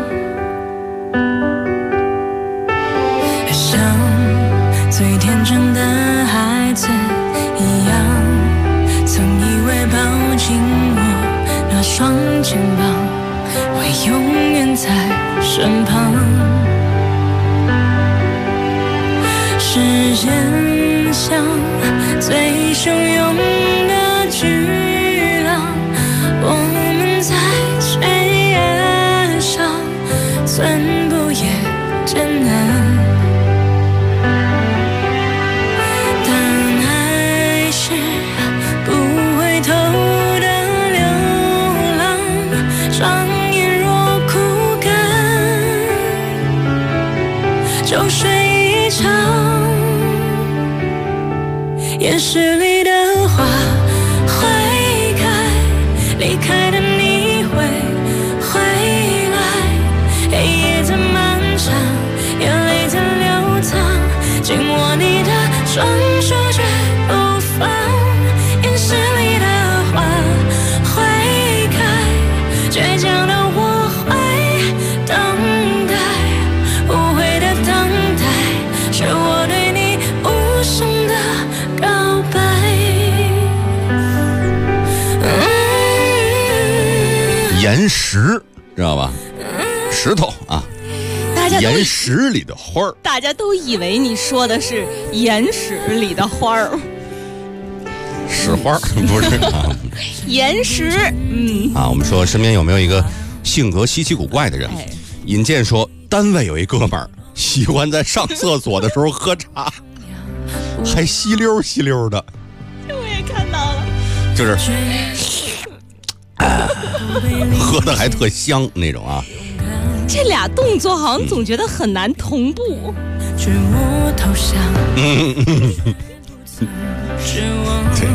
像最天真的孩子一样，曾以为抱紧我那双肩膀会永远在身旁。时间像最汹涌的巨浪，我们在岁月上寸步也艰难，但爱是不回头的流浪，双眼若枯干，就睡一场。岩石里的花会开，离开的你会回来，黑夜在漫长，眼泪在流淌，紧握你的双手绝不放。岩石里的花会开，倔强的我会等待，无悔的等待，是我对你无声的告白。 岩石知道吧？石头啊，岩石里的花儿， 大家都以为你说的是岩石里的花儿， 石花不是啊， 岩石。 我们说身边有没有一个性格稀奇古怪的人？尹健说，单位有一哥们儿喜欢在上厕所的时候喝茶，还吸溜吸溜的。 这我也看到了， 就是喝的还特香那种啊。 这俩动作好像总觉得很难同步。 是我投降。 对。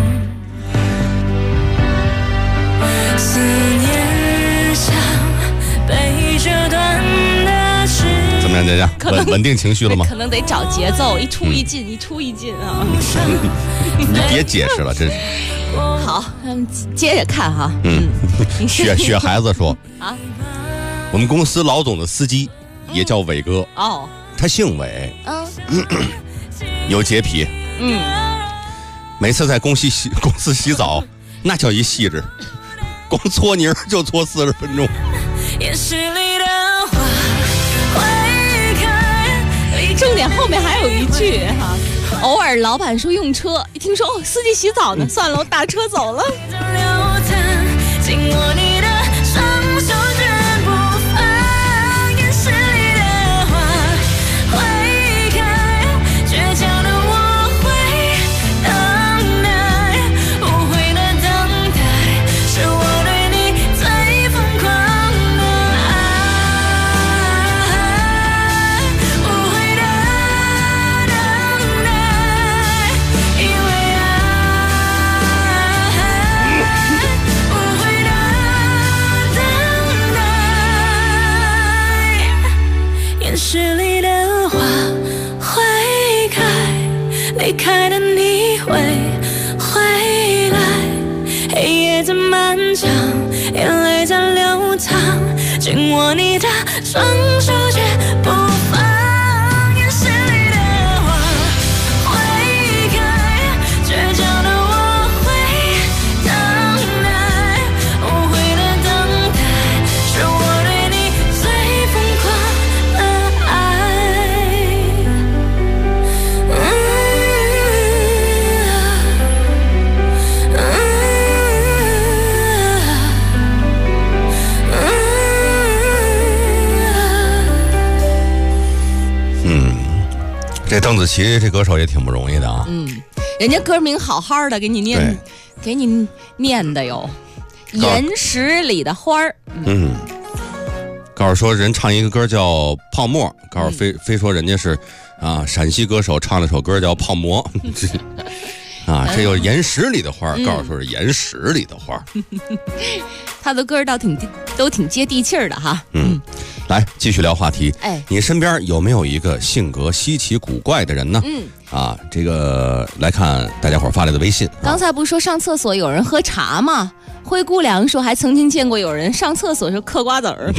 思念像被折断的翅膀。 怎么样，佳佳？稳定情绪了吗？ 可能得找节奏，一出一进，一出一进啊。 你别解释了，真是。 好，接着看哈。 雪孩子说啊，我们公司老总的司机也叫伟哥哦， 他姓伟，有洁癖，每次在公司洗澡，那叫一细致，光搓泥就搓40分钟。 重点后面还有一句哈，偶尔老板说用车，一听说司机洗澡呢，算了，我打车走了。 离开的你会回来，黑夜在漫长，眼泪在流淌，紧握你的双手却不放，眼神里的话会开，倔强的我会等待，无悔的等待是我对你最疯狂的爱。 这邓紫棋这歌手也挺不容易的啊。 人家歌名好好的给你念的哟，岩石里的花儿。 告诉说人唱一个歌叫《泡沫》，告诉非说人家是陕西歌手唱了首歌叫《泡馍》这有岩石里的花，告诉说是岩石里的花。 他的歌都挺接地气儿的哈。 来继续聊话题。你身边有没有一个性格稀奇古怪的人呢？这个来看大家伙发来的微信。 刚才不是说上厕所有人喝茶吗？灰姑娘说还曾经见过有人上厕所是嗑瓜子儿。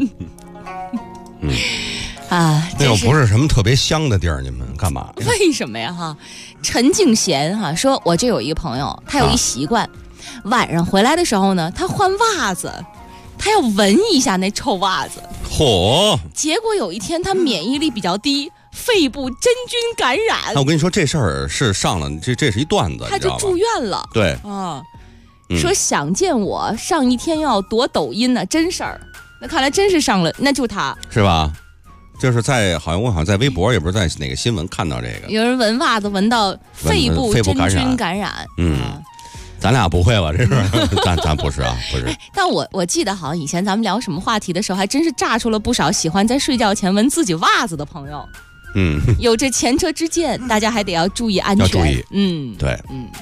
那又不是什么特别香的地儿，你们干嘛？ 为什么呀？陈敬贤说，我这有一个朋友，他有一习惯，晚上回来的时候呢，他换袜子，他要闻一下那臭袜子。结果有一天他免疫力比较低，肺部真菌感染。 那我跟你说，这事儿是上了，这是一段子， 他就住院了。 对说想见我，上一天要躲抖音呢，真事儿。那看来真是上了，那就他是吧？就是我好像在微博，也不是在哪个新闻看到这个， 有人闻袜子闻到肺部真菌感染。 咱俩不会吧？这是咱不是啊，不是。 但我记得好像以前咱们聊什么话题的时候，还真是炸出了不少喜欢在睡觉前闻自己袜子的朋友。有这前车之鉴，大家还得要注意安全。 要注意。对。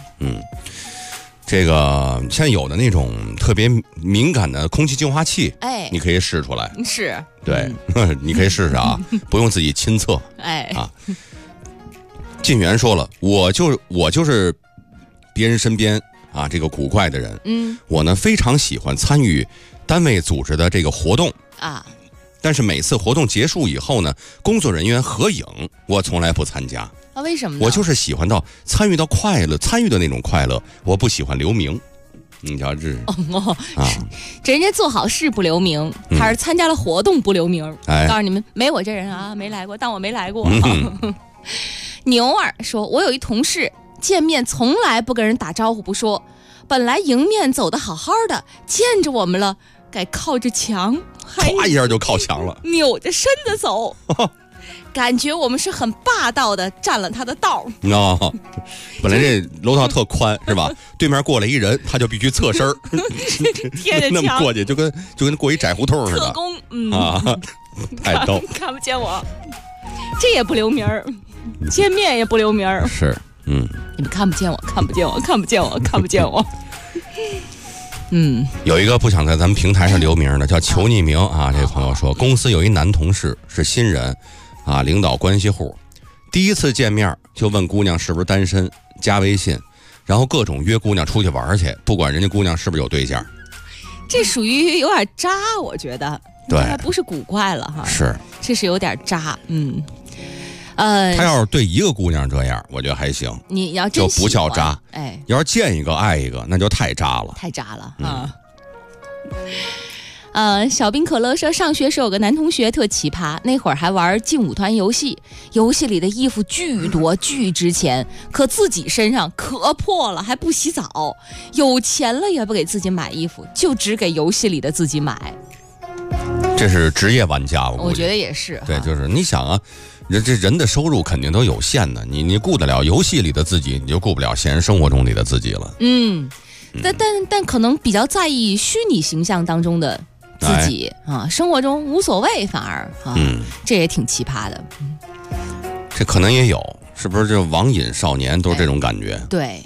这个现在有的那种特别敏感的空气净化器，你可以试出来。 是。 对，你可以试试啊，不用自己亲测。晋元说了，我就是别人身边这个古怪的人。我呢非常喜欢参与单位组织的这个活动但是每次活动结束以后呢，工作人员合影，我从来不参加。 为什么呢？ 我就是喜欢参与的那种快乐，我不喜欢留名。你瞧这这人家做好事不留名，他是参加了活动不留名。告诉你们，没我这人没来过，当我没来过。牛儿说，我有一同事见面从来不跟人打招呼不说，本来迎面走得好好的，见着我们了该靠着墙， 唰一下就靠墙了， 扭着身子走。感觉我们是很霸道的占了他的道。 本来这楼道特宽是吧？对面过来一人，他就必须侧身贴着墙那么过去，就跟过一窄胡同似的。 特工太逗， 看不见我，这也不留名儿，见面也不留名儿。 是， 你们看不见我，看不见我，看不见我，看不见我。 有一个不想在咱们平台上留名的，叫求匿名这个朋友说，公司有一男同事是新人领导关系户，第一次见面就问姑娘是不是单身，加微信，然后各种约姑娘出去玩去，不管人家姑娘是不是有对象。 这属于有点渣，我觉得。 对， 还不是古怪了哈。 是， 这是有点渣。 他要是对一个姑娘这样，我觉得还行。 你要真就不叫渣。要是见一个爱一个，那就太渣了。 太渣了小冰可乐说，上学时有个男同学特奇葩，那会儿还玩劲舞团游戏，游戏里的衣服巨多巨值钱，可自己身上可破了，还不洗澡，有钱了也不给自己买衣服，就只给游戏里的自己买。 这是职业玩家，我觉得也是。 对，就是你想人的收入肯定都有限的，你顾得了游戏里的自己，你就顾不了现实生活中里的自己了。 但可能比较在意虚拟形象当中的自己生活中无所谓，反而这也挺奇葩的。 这可能也有，是不是？这网瘾少年都是这种感觉。 对。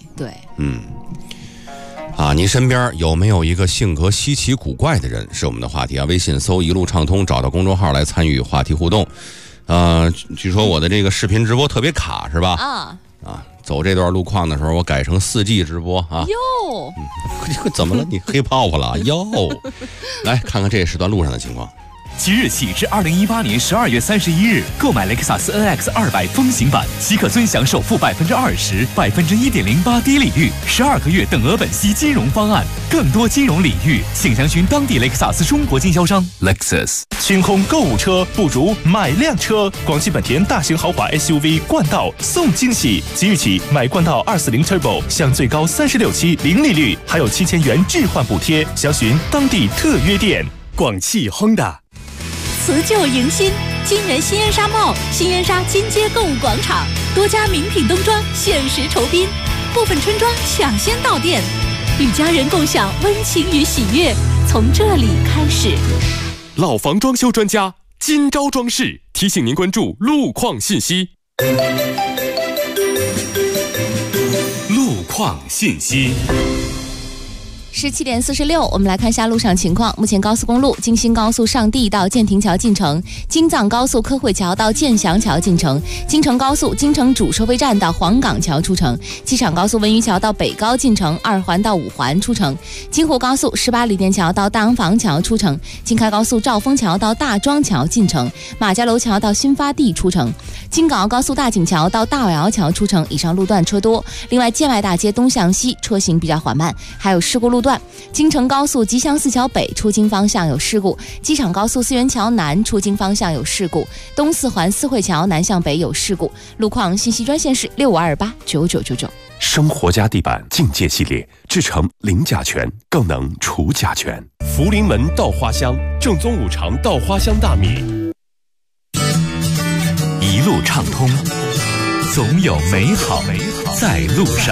你身边有没有一个性格稀奇古怪的人？是我们的话题微信搜一路畅通，找到公众号来参与话题互动。据说我的这个视频直播特别卡，是吧？ 走这段路况的时候，我改成4G 直播啊。 哟， 怎么了？你黑泡泡了？哟，来看看这时段路上的情况。 即日起至2018年12月31日，购买雷克萨斯 NX 200风行版，即可尊享首付20%1.08%低利率，12个月等额本息金融方案。更多金融礼遇，请详询当地雷克萨斯中国经销商。Lexus 清空购物车，不如买辆车。广汽本田大型豪华 SUV 冠道送惊喜，即日起买冠道240 Turbo 享最高36期零利率，还有7000元置换补贴。详询当地特约店。 广汽 Honda。 辞旧迎新，金源新源纱帽、新源纱金街购物广场，多家名品冬装限时酬宾，部分春装抢先到店，与家人共享温情与喜悦，从这里开始。 老房装修专家金招装饰提醒您关注路况信息。 路况信息。 17点46，我们来看一下路上情况。目前高速公路京新高速上地到建亭桥进城，京藏高速科汇桥到建祥桥进城，京承高速京承主收费站到黄岗桥出城，机场高速文榆桥到北高进城，2环到5环出城，京沪高速18里店桥到大洋坊桥出城，京开高速兆丰桥到大庄桥进城，马家楼桥到新发地出城，京港澳高速大井桥到大尾窑桥出城。以上路段车多。另外，建外大街东向西车行比较缓慢，还有事故路段。京承高速吉祥寺桥北出京方向有事故，机场高速四元桥南出京方向有事故，东四环四惠桥南向北有事故。路况信息专线是65289999。 生活家地板境界系列，制成零甲醛，更能除甲醛。福临门稻花香，正宗五常稻花香大米。 一路畅通，总有美好在路上。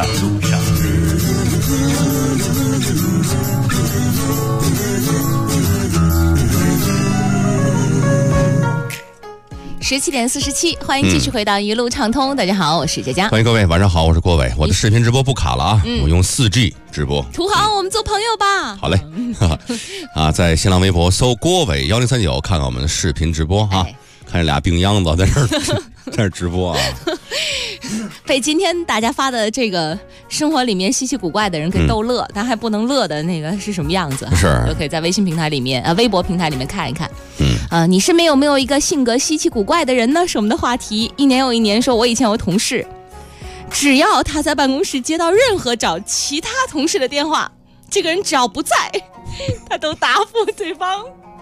17点47，欢迎继续回到一路畅通。大家好，我是佳佳。 欢迎各位，晚上好，我是郭伟。我的视频直播不卡了啊，我用4G 直播。 土豪，我们做朋友吧。 好嘞，在新浪微博搜郭伟1039，看看我们的视频直播啊。看这俩病秧子在这儿直播啊。 被今天大家发的这个生活里面稀奇古怪的人给逗乐，但还不能乐的那个是什么样子？ 是都可以在微信平台里面微博平台里面看一看。你身边有没有一个性格稀奇古怪的人呢？是我们的话题。一年又一年，说我以前有个同事，只要他在办公室接到任何找其他同事的电话，这个人只要不在，他都答复对方。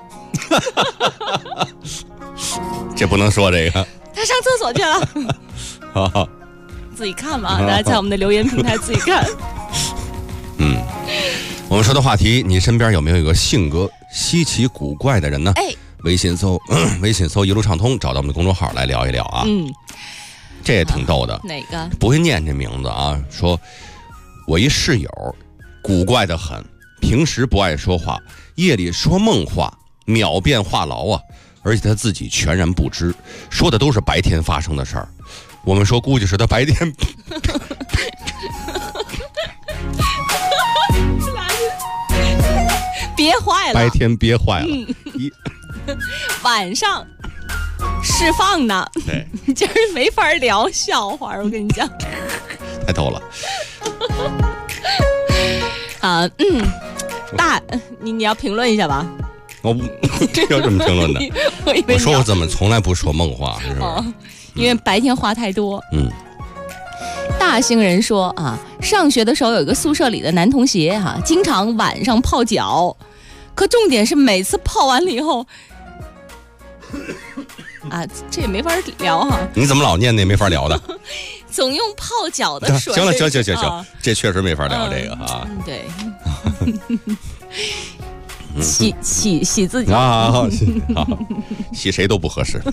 这不能说这个。 他上厕所去了。 好， 自己看嘛，大家在我们的留言平台自己看。 我们说的话题，你身边有没有一个性格稀奇古怪的人呢？微信搜一路畅通，找到我们的公众号来聊一聊啊。这也挺逗的。 哪个？ 不会念这名字啊。说我一室友古怪的很，平时不爱说话，夜里说梦话，秒变话痨啊，而且他自己全然不知，说的都是白天发生的事儿。我们说估计是他白天憋坏了， 白天憋坏了， 晚上释放呢。 对， 今儿没法聊笑话，我跟你讲， 太逗了。 你要评论一下吧。 要这么评论的？我说我怎么从来不说梦话，是不是？ 因为白天话太多。大兴人说啊，上学的时候有一个宿舍里的男同学经常晚上泡脚，可重点是每次泡完了以后这也没法聊哈。 你怎么老念那没法聊的？ 总用泡脚的水。 行了，这确实没法聊这个啊。 对。洗自己好，洗谁都不合适。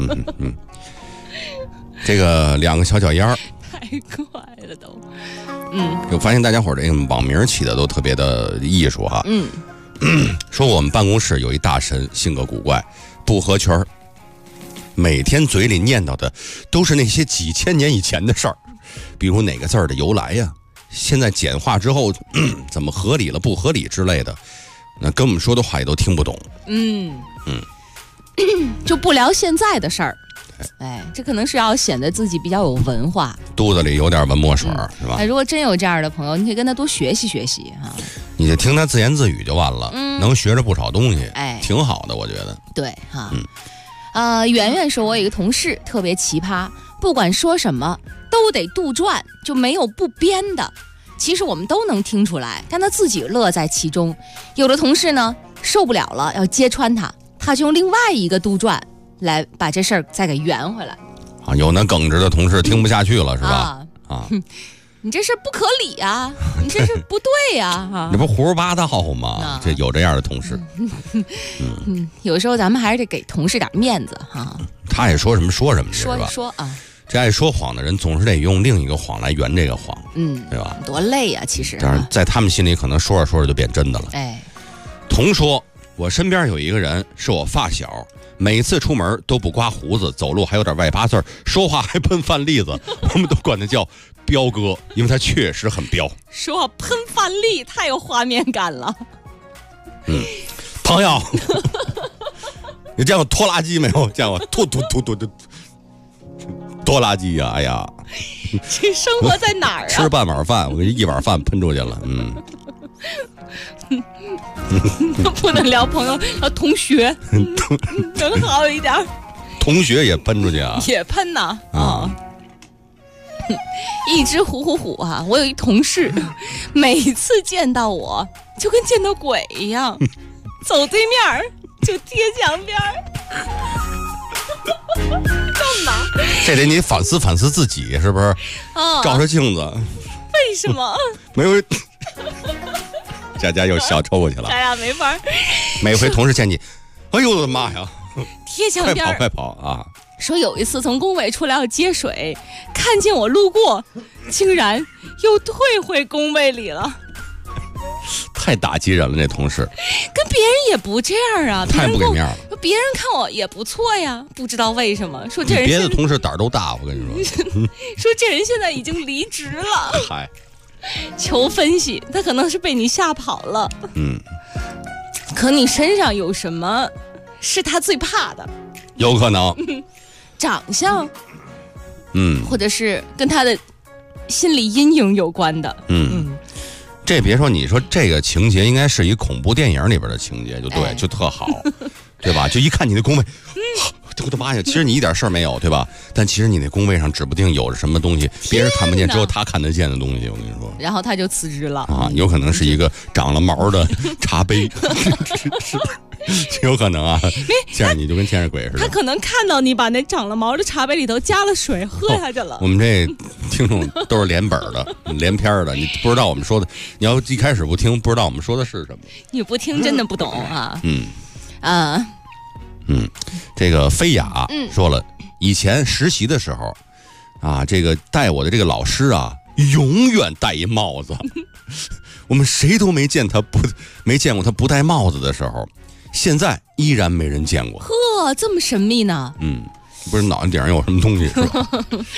这个2个小脚丫太快了都。 我发现大家伙这个网名起的都特别的艺术哈。说我们办公室有一大神，性格古怪，不合圈，每天嘴里念叨的都是那些几千年以前的事儿，比如哪个字儿的由来呀，现在简化之后怎么合理了不合理之类的，那跟我们说的话也都听不懂。就不聊现在的事儿。这可能是要显得自己比较有文化。 肚子里有点文墨水，是吧？ 如果真有这样的朋友，你可以跟他多学习学习哈。 你就听他自言自语就完了，能学着不少东西，挺好的，我觉得。 对哈，圆圆说，我有一个同事特别奇葩，不管说什么都得杜撰，就没有不编的。其实我们都能听出来，但他自己乐在其中。有的同事呢受不了了，要揭穿他就用另外一个杜撰来把这事儿再给圆回来。 啊，有那耿直的同事听不下去了，是吧？ 你这事不可理啊，你这是不对呀！ 你不胡说八道吗？这有这样的同事。 有时候咱们还是得给同事点面子哈。 他也说什么说什么，是吧？ 说啊。 这爱说谎的人总是得用另一个谎来圆这个谎，对吧？ 多累呀，其实。 但是在他们心里，可能说着说着就变真的了。童说，我身边有一个人是我发小，每次出门都不刮胡子，走路还有点外八字，说话还喷饭粒子，我们都管他叫彪哥，因为他确实很彪。 说话喷饭粒太有画面感了。 朋友，你见过拖拉机没有？见过拖拉机呀！哎呀， 这生活在哪儿啊？ 吃半碗饭，我给一碗饭喷出去了。 不能聊朋友，聊同学，更好一点。 同学也喷出去啊？ 也喷呐啊！一只虎啊！我有一同事，每次见到我就跟见到鬼一样，走对面就贴墙边。干嘛？ 这得你反思反思自己，是不是？照着镜子。 为什么？ 没有。佳佳又笑抽过去了。 哎呀，没法。 每回同事见你，哎呦我的妈呀！ 贴墙边， 快跑啊！ 说有一次从工委出来要接水，看见我路过，竟然又退回工位里了。 太打击人了，这同事跟别人也不这样啊， 太不给面了。 别人看我也不错呀，不知道为什么说这人别的同事胆儿都大，我跟你说。 说这人现在已经离职了。嗨，求分析，他可能是被你吓跑了。可你身上有什么是他最怕的？ 有可能。 长相，或者是跟他的心理阴影有关的。 这别说，你说这个情节应该是一恐怖电影里边的情节，就对，就特好，对吧？就一看你的工位，我的妈呀！其实你一点事儿没有，对吧？但其实你那工位上指不定有着什么东西，别人看不见，只有他看得见的东西。我跟你说， 然后他就辞职了啊！有可能是一个长了毛的茶杯，有可能啊。见着你就跟见着鬼似的。 他可能看到你把那长了毛的茶杯里头加了水，喝下去了。 我们这听众都是连本的、连篇的，你不知道我们说的，你要一开始不听，不知道我们说的是什么。 你不听真的不懂啊。 这个飞雅说了，以前实习的时候啊，这个带我的这个老师啊，永远戴一帽子，我们谁都没见过他不戴帽子的时候，现在依然没人见过。 呵，这么神秘呢？ 不是脑袋顶上有什么东西是吧？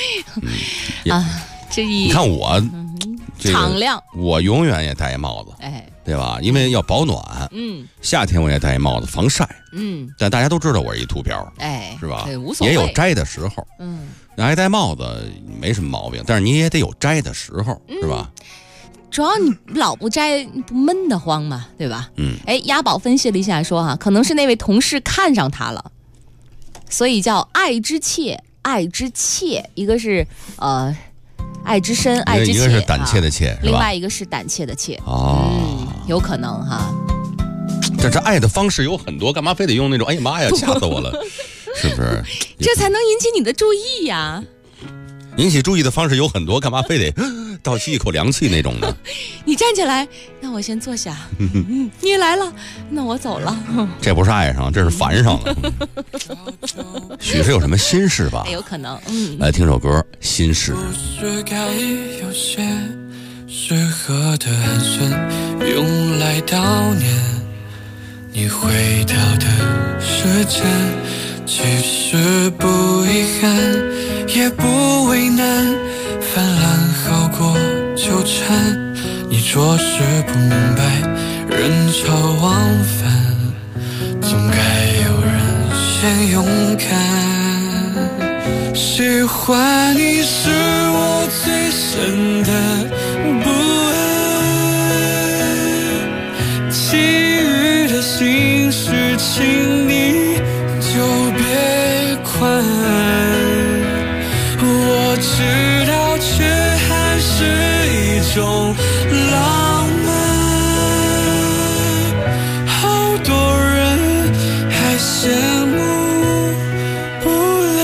你看我敞亮， 我永远也戴一帽子，对吧？因为要保暖，夏天我也戴一帽子防晒，但大家都知道我是一秃瓢，是吧？ 无所谓， 也有摘的时候，爱戴帽子没什么毛病，但是你也得有摘的时候，是吧？ 主要你老不摘，不闷得慌嘛，对吧？押宝分析了一下说可能是那位同事看上他了，所以叫爱之切，爱之切，一个是爱之深，爱之切， 一个是胆怯的怯， 另外一个是胆怯的怯。有可能哈。 但是爱的方式有很多，干嘛非得用那种？哎呀妈呀，吓死我了，是不是？ 这才能引起你的注意呀。 引起注意的方式有很多，干嘛非得倒吸一口凉气那种呢？ 你站起来，那我先坐下。你来了，那我走了。 这不是爱上，这是烦上了。许是有什么心事吧？ 有可能。 来听首歌《心事》。 是该有些适合的安全，用来悼念你回到的时间。其实不遗憾，也不为难，泛滥好过纠缠。你着实不明白，人潮往返，总该有人先勇敢。喜欢你是我真的不安，其余的心事请你就别管，我知道却还是一种浪漫，好多人还羡慕不来。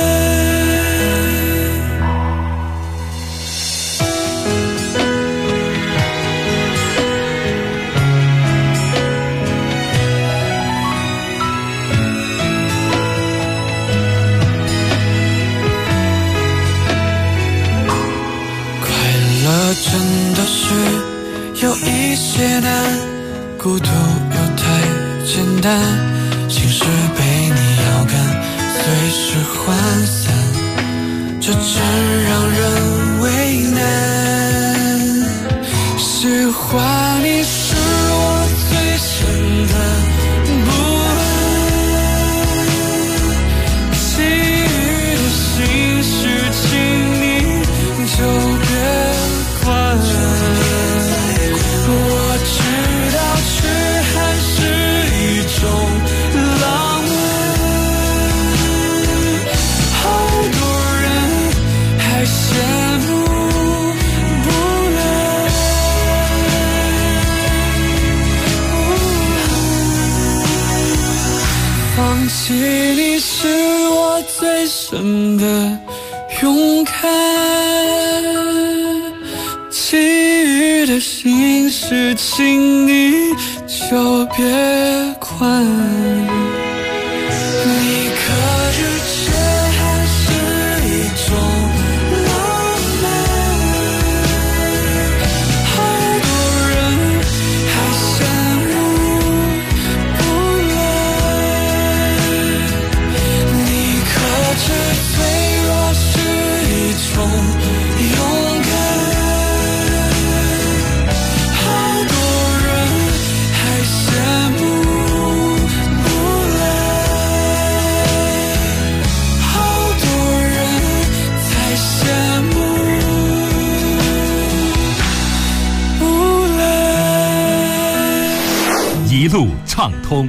快乐真的是有一些难，孤独又太简单，心事被你咬干，随时涣散，这真让人为难。喜欢你是我最深的不安，其余的心事请你就别管，我知道却还是一种浪漫，好多人还羡慕不来。放弃你是我最深的勇敢，其余的心事请你就别管，你可知这还是一种浪漫，好多人还羡慕不来，你可知脆弱是一种勇敢，好多人还羡慕不来，好多人才羡慕不来。 一路畅通。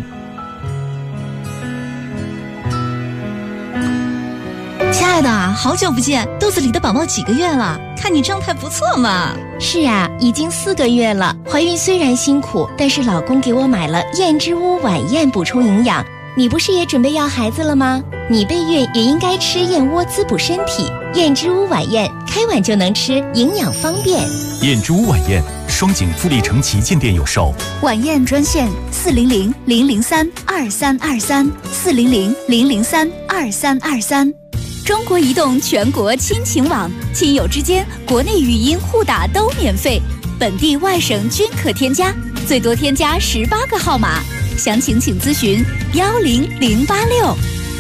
亲爱的，好久不见，肚子里的宝宝几个月了？看你状态不错嘛。 是啊，已经4个月了。怀孕虽然辛苦，但是老公给我买了燕之屋晚宴补充营养。你不是也准备要孩子了吗？你备孕也应该吃燕窝滋补身体。燕之屋晚宴开碗就能吃，营养方便。 燕之屋晚宴，双井富力城旗舰店有售。 晚宴专线400-003-2323，400-003-2323。中国移动全国亲情网，亲友之间国内语音互打都免费，本地外省均可添加，最多添加18个号码，详情请咨询10086。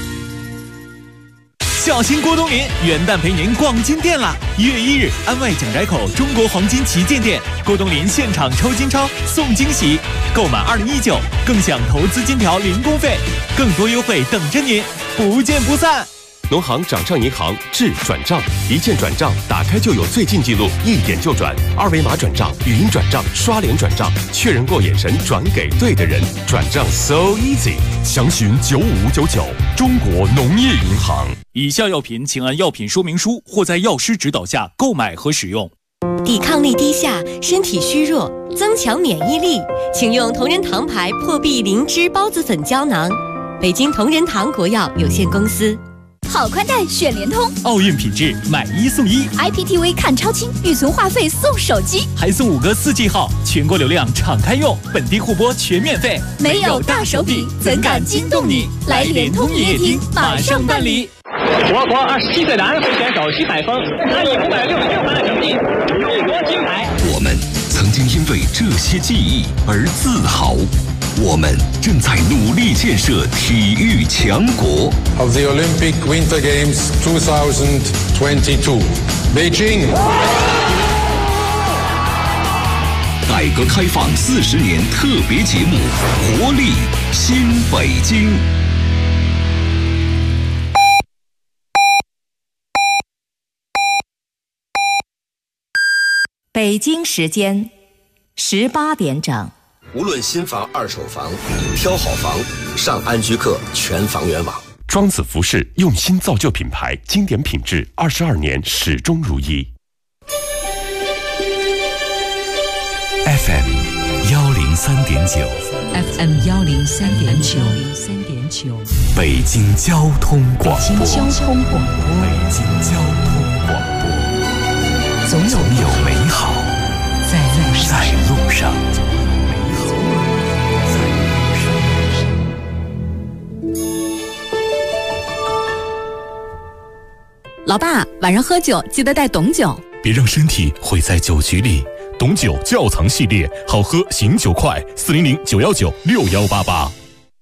小新郭冬临元旦陪您逛金店啦！1月1日，安外蒋宅口中国黄金旗舰店，郭冬临现场抽金钞送惊喜，购满2019更享投资金条零工费，更多优惠等着您，不见不散。 农行掌上银行智转账，一键转账，打开就有最近记录，一点就转，二维码转账、语音转账、刷脸转账，确认过眼神转给对的人，转账 so easy。 详询95599，中国农业银行。 以下药品请按药品说明书或在药师指导下购买和使用。 抵抗力低下，身体虚弱，增强免疫力，请用同仁堂牌破壁灵芝孢子粉胶囊。北京同仁堂国药有限公司。 好宽带选联通， 奥运品质买1送1 ，IPTV 看超清，预存话费送手机， 还送5个4G 号，全国流量敞开用，本地互播全免费。 没有大手笔，怎敢惊动你？来联通营业厅马上办理。 我国27岁男飞选手徐海峰，他以566分的成绩勇夺金牌。 我们曾经因为这些记忆而自豪。我们正在努力建设体育强国。 Of the Olympic Winter Games 2022, Beijing. 改革开放40年特别节目，活力新北京。 北京时间18点整。 无论新房、二手房，挑好房，上安居客全房源网。 庄子服饰用心造就品牌，经典品质，22年始终如一。 FM 103.9 FM 103.9 北京交通广播。 北京交通广播。 北京交通广播。总有美好在路上。 老爸，晚上喝酒记得带董酒， 别让身体毁在酒局里。董酒窖藏系列，好喝醒酒快，400-919-6188。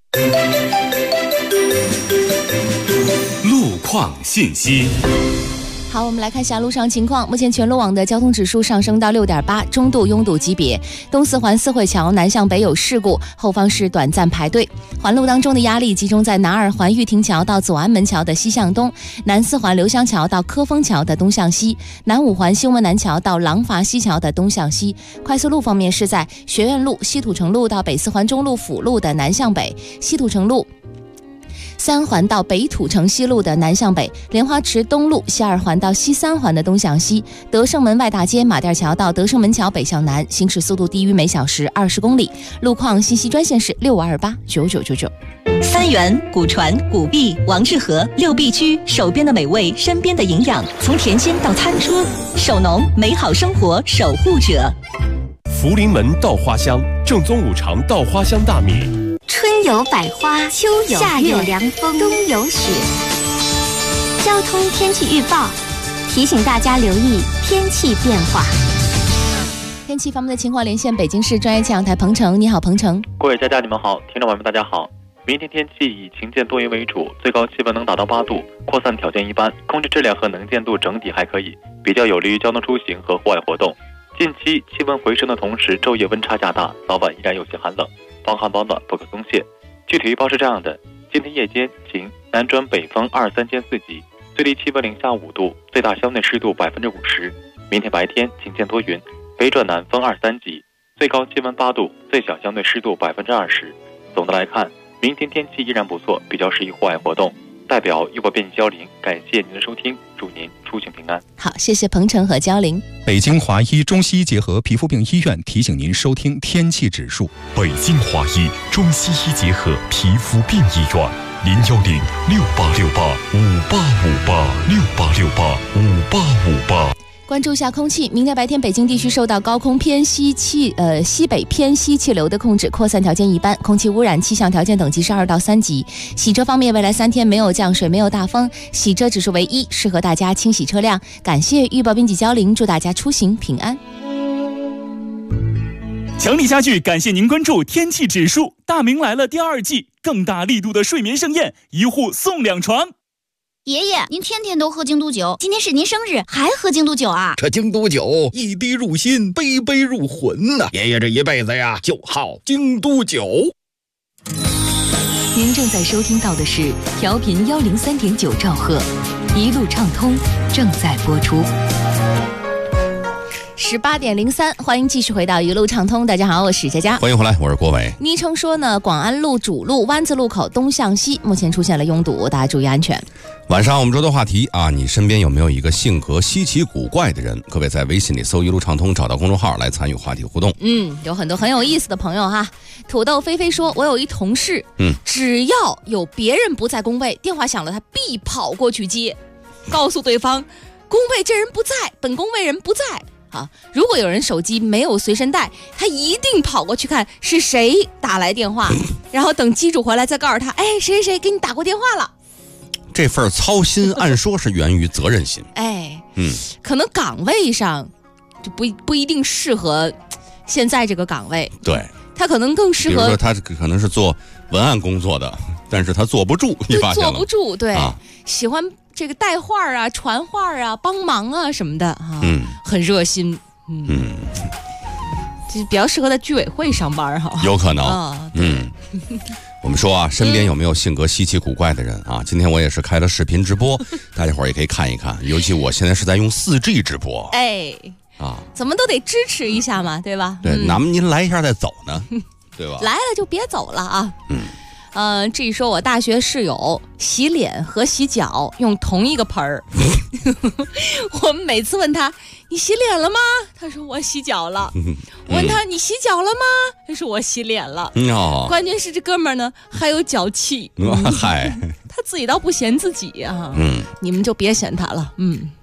路况信息。 好，我们来看一下路上情况。目前全路网的交通指数上升到6.8，中度拥堵级别。东四环四惠桥南向北有事故，后方是短暂排队。环路当中的压力集中在南二环玉亭桥到左安门桥的西向东，南四环刘香桥到科丰桥的东向西，南五环兴文南桥到廊坊西桥的东向西。快速路方面是在学院路、西土城路到北四环中路辅路的南向北，西土城路3环到北土城西路的南向北，莲花池东路西2环到西3环的东向西，德胜门外大街马甸桥到德胜门桥北向南，行驶速度低于每小时20公里。路况信息专线是65289999。 三元、古传、古壁、王致和6必居，手边的美味，身边的营养，从甜心到餐桌，手农美好生活守护者。 福临门稻花香，正宗五常稻花香大米。 春有百花，秋有夏有凉风，冬有雪。交通天气预报提醒大家留意天气变化。 天气方面的情况，连线北京市专业气象台彭程。你好，彭程。 各位佳佳你们好，听众朋友们大家好。明天天气以晴见多云为主，最高气温能达到8度，扩散条件一般，空气质量和能见度整体还可以，比较有利于交通出行和户外活动。近期气温回升的同时，昼夜温差较大，早晚依然有些寒冷，防寒保暖不可松懈。具体预报是这样的：今天夜间晴，南转北风2-3兼4级，最低气温零下5度，最大相对湿度50%。明天白天晴见多云，北转南风2-3级，最高气温8度，最小相对湿度20%。总的来看，明天天气依然不错，比较适宜户外活动。代表预报编辑焦玲，感谢您的收听，祝您出行平安。 好，谢谢彭程和焦玲。 北京华医中西医结合皮肤病医院提醒您收听天气指数。 北京华医中西医结合皮肤病医院，010-6868-5858，6868-5858。 关注一下空气，明天白天北京地区受到高空偏西北偏西气流的控制，扩散条件一般，空气污染气象条件等级是2到3级。洗车方面，未来3天没有降水，没有大风，洗车指数为1，适合大家清洗车辆。感谢预报编辑焦玲，祝大家出行平安。 强力家具感谢您关注天气指数。大明来了第2季，更大力度的睡眠盛宴，1户送2床。 爷爷，您天天都喝京都酒，今天是您生日，还喝京都酒啊？ 这京都酒一滴入心，杯杯入魂呐！爷爷这一辈子呀，就好京都酒。 您正在收听到的是调频103.9兆赫，一路畅通正在播出。 18点03，欢迎继续回到一路畅通。大家好，我是佳佳， 欢迎回来，我是郭伟。 昵称说呢，广安路主路湾子路口东向西目前出现了拥堵，大家注意安全。 晚上我们说的话题啊，你身边有没有一个性格稀奇古怪的人？各位在微信里搜一路畅通，找到公众号来参与话题互动。 有很多很有意思的朋友哈。土豆菲菲说，我有一同事，只要有别人不在工位，电话响了，他必跑过去接，告诉对方工位这人不在，本工位人不在。如果有人手机没有随身带，他一定跑过去看是谁打来电话，然后等机主回来再告诉他，哎，谁谁谁给你打过电话了。 这份操心按说是源于责任心， 可能岗位上就不一定适合现在这个岗位， 对， 他可能更适合， 比如说他可能是做文案工作的，但是他坐不住，你发现了？坐不住，对，喜欢这个带话啊、传话啊、帮忙啊什么的啊，很热心，就是比较适合在居委会上班哈， 有可能，我们说啊，身边有没有性格稀奇古怪的人啊？今天我也是开了视频直播，大家伙儿也可以看一看，尤其我现在是在用4G 直播， 啊， 怎么都得支持一下嘛，对吧？ 对，哪么您来一下再走呢？对吧？ 来了就别走了啊。至于说我大学室友洗脸和洗脚用同一个盆儿，我们每次问他你洗脸了吗？他说我洗脚了。我问他你洗脚了吗？他说我洗脸了。关键是这哥们儿呢还有脚气， 嗨， 他自己倒不嫌自己啊。你们就别嫌他了。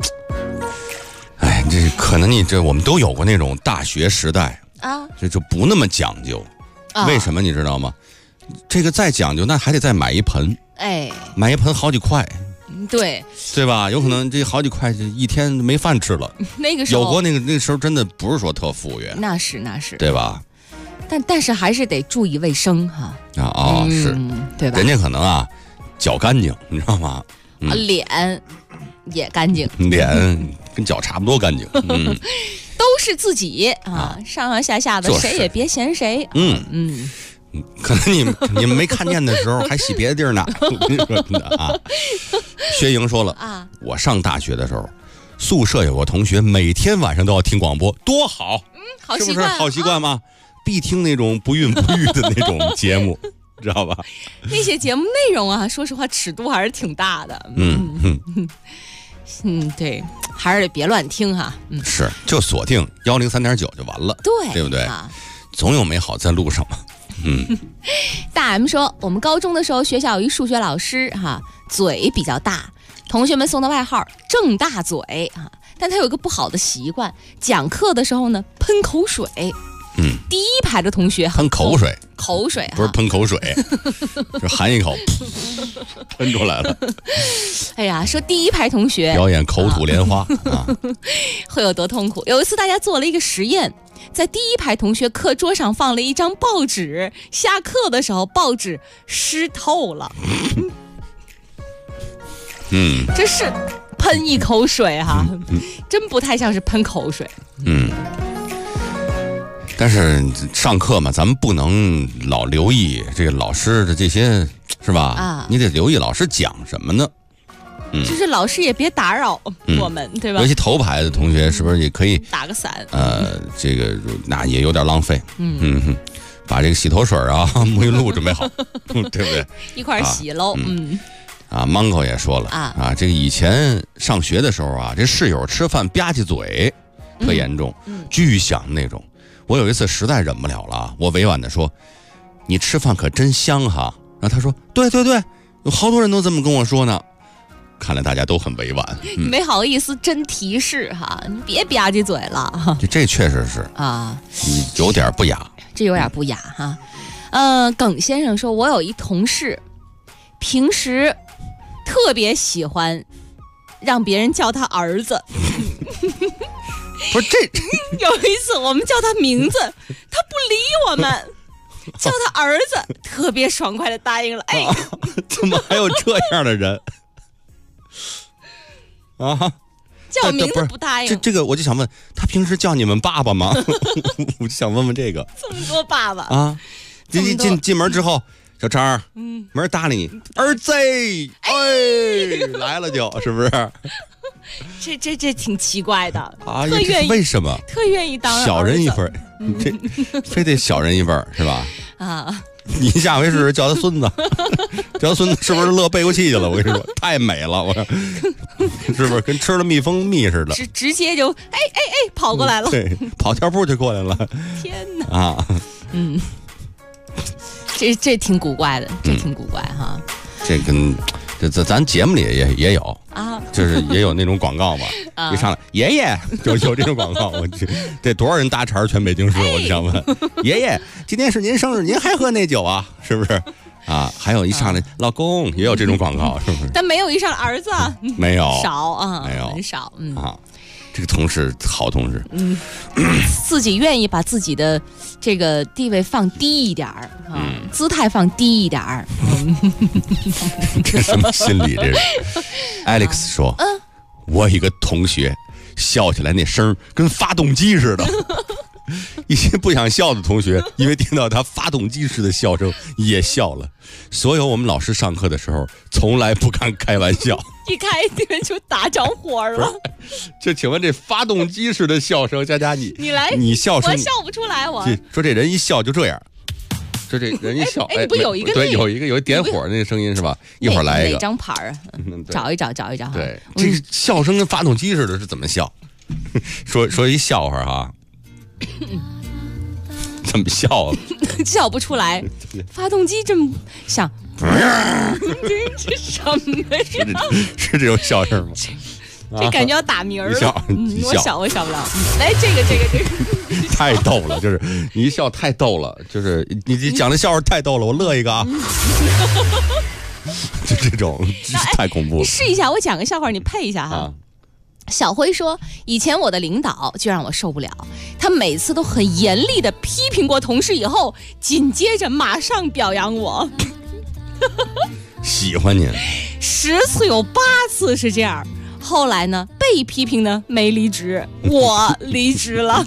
哎，这可能我们都有过那种大学时代啊， 这就不那么讲究。为什么你知道吗？这个再讲究，那还得再买一盆，买一盆好几块，对吧？有可能这好几块，这一天没饭吃了。 那个时候有过那个时候真的不是说特富裕，那是， 对吧？ 但是还是得注意卫生哈。 是，对吧？人家可能脚干净，你知道吗？ 脸也干净， 脸跟脚差不多干净， 都是自己上上下下的，谁也别嫌谁。 可能你们没看见的时候还洗别的地儿呢。薛莹说了我上大学的时候，宿舍有个同学每天晚上都要听广播，多好， 好习惯，是不是好习惯吗？必听那种不孕不育的那种节目，知道吧？ 那些节目内容说实话尺度还是挺大的。对，还是得别乱听哈。 是，就锁定103.9就完了，对不对？总有美好在路上嘛。 大 M 说，我们高中的时候学校有一数学老师嘴比较大，同学们送他外号郑大嘴但他有一个不好的习惯，讲课的时候呢喷口水。第一排的同学喷口水不是喷口水，是含一口喷出来了。 哎呀，说第一排同学表演口吐莲花会有多痛苦。有一次大家做了一个实验，在第一排同学课桌上放了一张报纸，下课的时候报纸湿透了。这是喷一口水真不太像是喷口水。 但是上课嘛，咱们不能老留意这个老师的这些，是吧？你得留意老师讲什么呢？ 就是老师也别打扰我们，对吧？ 尤其头排的同学，是不是也可以打个伞？ 这个那也有点浪费。把这个洗头水沐浴露准备好，对不对？ 一块洗喽。 Mango 也说了这个以前上学的时候这室友吃饭吧唧嘴，特严重，巨响那种。我有一次实在忍不了了，我委婉的说：“你吃饭可真香哈。”然后他说：“对，有好多人都这么跟我说呢。”看来大家都很委婉， 没好意思真提示你别吧唧嘴了。 这确实是有点不雅， 这有点不雅耿先生说，我有一同事，平时特别喜欢让别人叫他儿子。 不是这有一次我们叫他名字，他不理我们，叫他儿子，特别爽快的答应了。 怎么还有这样的人叫我名字不答应？ 这个我就想问，他平时叫你们爸爸吗？我就想问问这个。 这么多爸爸进门之后，小张，门搭理你，儿子，来了就是不是？ 这挺奇怪的特愿意，为什么特愿意当小人一份？这非得小人一份是吧？你下回是叫他孙子，叫他孙子是不是乐背过气去了？我跟你说，太美了，我说是不是跟吃了蜜蜂蜜似的？ 直接就跑过来了， 对，跑跳步就过来了。 天哪！这挺古怪的，这挺古怪这跟咱节目里也有就是也有那种广告嘛，一上来爷爷就有这种广告，我这多少人搭茬全北京市，我就想问爷爷，今天是您生日，您还喝那酒啊？是不是？还有一上来老公也有这种广告，是不是？ 但没有一上来儿子， 没有少没有很少这个同事好同事， 自己愿意把自己的这个地位放低一点姿态放低一点这什么心理？这是 Alex 说，我一个同学笑起来那声跟发动机似的， 一些不想笑的同学，因为听到他发动机式的笑声也笑了。所有我们老师上课的时候从来不敢开玩笑， 一开店就打着火了。 就请问这发动机式的笑声，佳佳你来， 你笑声我笑不出来，我说这人一笑就这样。这人一笑， 你不有一个对，有一点火那个声音是吧？一会儿来一个哪张牌啊？找一找。 对，这个笑声跟发动机似的，是怎么笑？说一笑话哈，怎么笑啊？ 笑不出来，发动机这么响，这什么呀？ 是这种笑声吗？ 这感觉要打鸣了。我笑不了。来，这个太逗了，就是你一笑太逗了，就是你讲的笑话太逗了，我乐一个啊。就这种太恐怖了。 你试一下，我讲个笑话，你配一下哈。小辉说，以前我的领导就让我受不了，他每次都很严厉的批评过同事以后，紧接着马上表扬我。 喜欢你 ，10次有8次是这样。后来呢，被批评呢没离职，我离职了。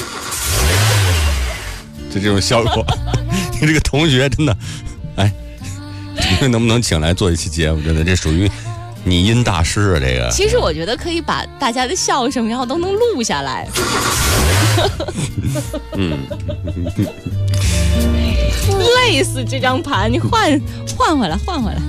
就这种效果，你这个同学真的，哎，能不能请来做一期节目？真的，这属于拟音大师啊！这个， 其实我觉得可以把大家的笑声，然后都能录下来。累死这张盘，你换回来。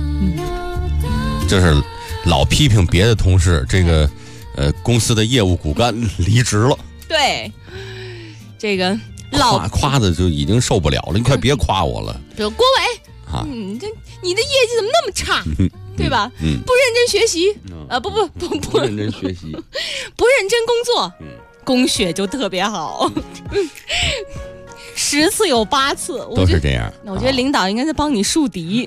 就是老批评别的同事，这个公司的业务骨干离职了。 对，这个夸的就已经受不了了，你快别夸我了。 比如郭伟啊，你的业绩怎么那么差？对吧？不认真学习不认真学习， 不认真工作，供血就特别好。10次有8次都是这样。 我觉得领导应该在帮你树敌。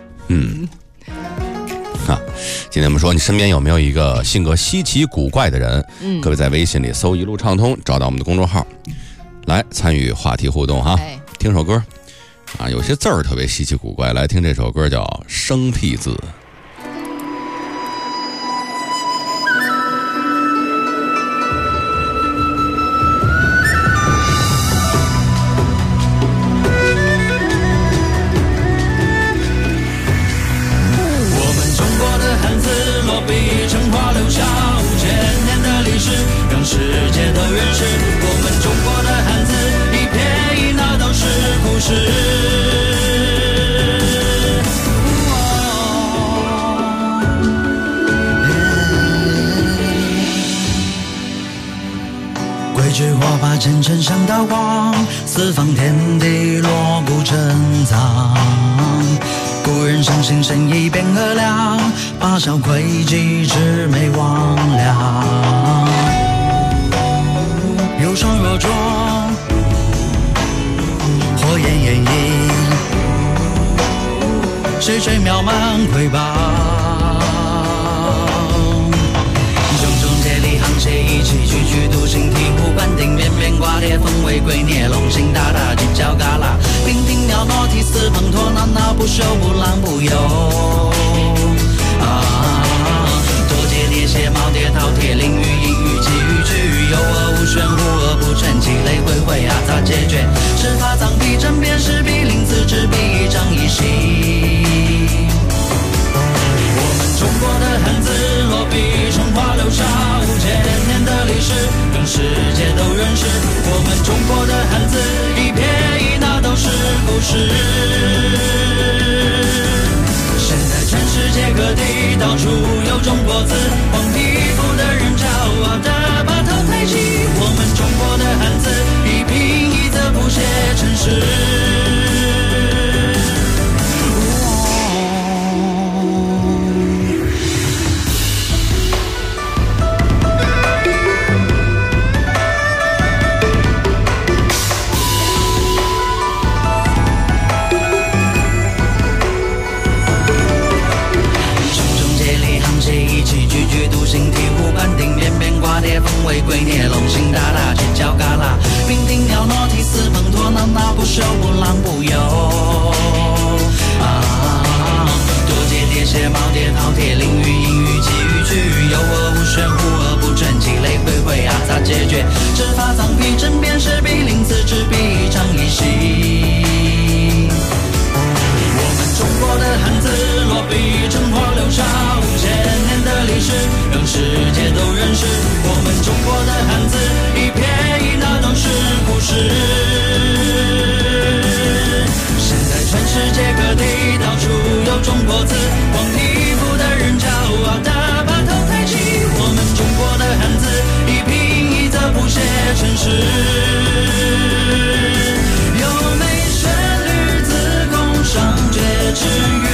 今天我们说，你身边有没有一个性格稀奇古怪的人？各位在微信里搜一路畅通，找到我们的公众号，来参与话题互动哈。听首歌啊，有些字儿特别稀奇古怪，来听这首歌叫《生僻字》。 世界都认识我们中国的汉字，一撇一捺都是故事。规矩火把前尘上刀光，四方天地锣鼓震藏。古人相信生意变和量，八小诡计魑魅魍魉。有双若浊，火焰炎映，水水渺茫瑰宝。炯炯接力沆瀣一气，句句独行，醍醐灌顶，边边挂叠，凤尾龟臬，龙行大大，犄角旮旯，娉婷袅娜，涕泗滂沱，闹闹不休，不浪不游。多节叠写，耄耋饕餮，凌雨阴雨，寄语句语，有而无玄，无而不全，积累回回啊，咋解决？尺法藏笔，针砭时弊，临字执笔，一张一形。我们中国的汉字，落笔成画，留下5000年的历史，让世界都认识。我们中国的汉字，一撇一捺都是故事。现在全世界各地到处有中国字，黄皮肤的人骄傲地把头抬起。我们中国的汉字，一颦一字谱写成诗。凤尾龟臬，龙行大大，犄角旮旯，娉婷袅娜，涕泗滂沱，闹闹不休，不浪不游。多节叠写，耄耋饕餮，凌雨阴雨，寄语句语，有而无玄，无而不全，积累回回啊，咋解决？尺法藏笔，针砭时弊，临持。有美旋律自宫上皆治愈，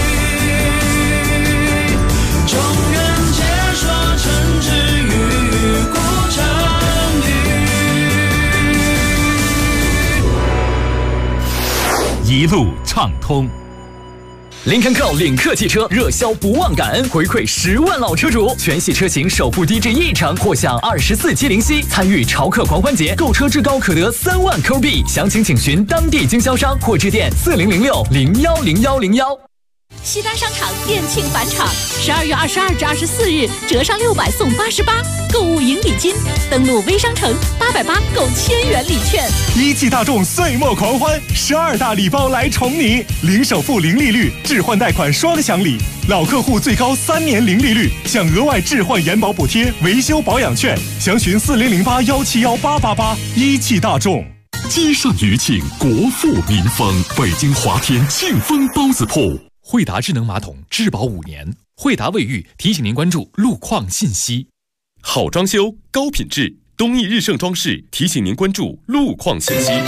中原解说陈之于古城一路畅通。林肯 Go 领克汽车热销不忘感恩，回馈10万老车主，全系车型首付低至1成，或享24期零息。参与潮客狂欢节，购车至高可得3万 Q 币。详情请询当地经销商或致电4006010101。 西单商场店庆返场，12月22至24日折上600送88，购物赢礼金。登录微商城880购1000元礼券。 一汽大众岁末狂欢，12大礼包来宠你，零首付零利率，置换贷款双享礼，老客户最高3年零利率，享额外置换延保补贴、维修保养券。详询4008171888。一汽大众。 积善余庆，国富民丰。北京华天庆丰包子铺。 惠达智能马桶质保5年，惠达卫浴提醒您关注路况信息。 好装修，高品质，东义日盛装饰提醒您关注路况信息。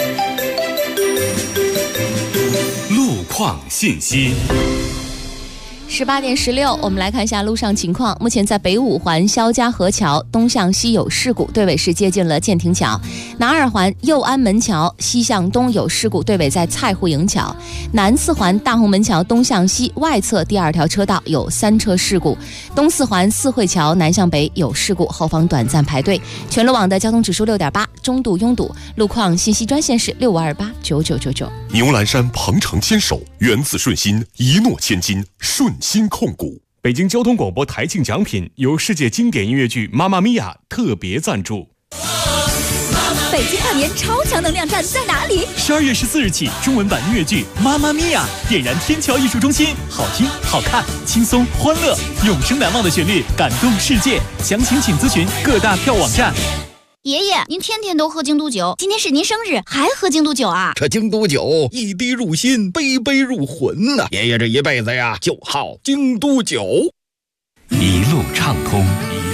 路况信息。 18点16，我们来看一下路上情况。目前在北五环肖家河桥东向西有事故，对尾是接近了建亭桥；南二环右安门桥西向东有事故，对尾在蔡户营桥；南四环大红门桥东向西外侧第2条车道有3车事故；东四环四惠桥南向北有事故，后方短暂排队。全路网的交通指数6.8，中度拥堵。路况信息专线是65289999。 牛栏山鹏程牵手，源自顺心，一诺千金，顺心控股。 北京交通广播台庆奖品由世界经典音乐剧《妈妈咪呀》特别赞助。 北京跨年超强能量站在哪里 ？12月14日起，中文版音乐剧《妈妈咪呀》点燃天桥艺术中心，好听、好看、轻松、欢乐，永生难忘的旋律感动世界。详情请咨询各大票网站。 爷爷，您天天都喝京都酒，今天是您生日，还喝京都酒啊？ 这京都酒一滴入心，杯杯入魂呐！爷爷这一辈子呀，就好京都酒。 一路畅通，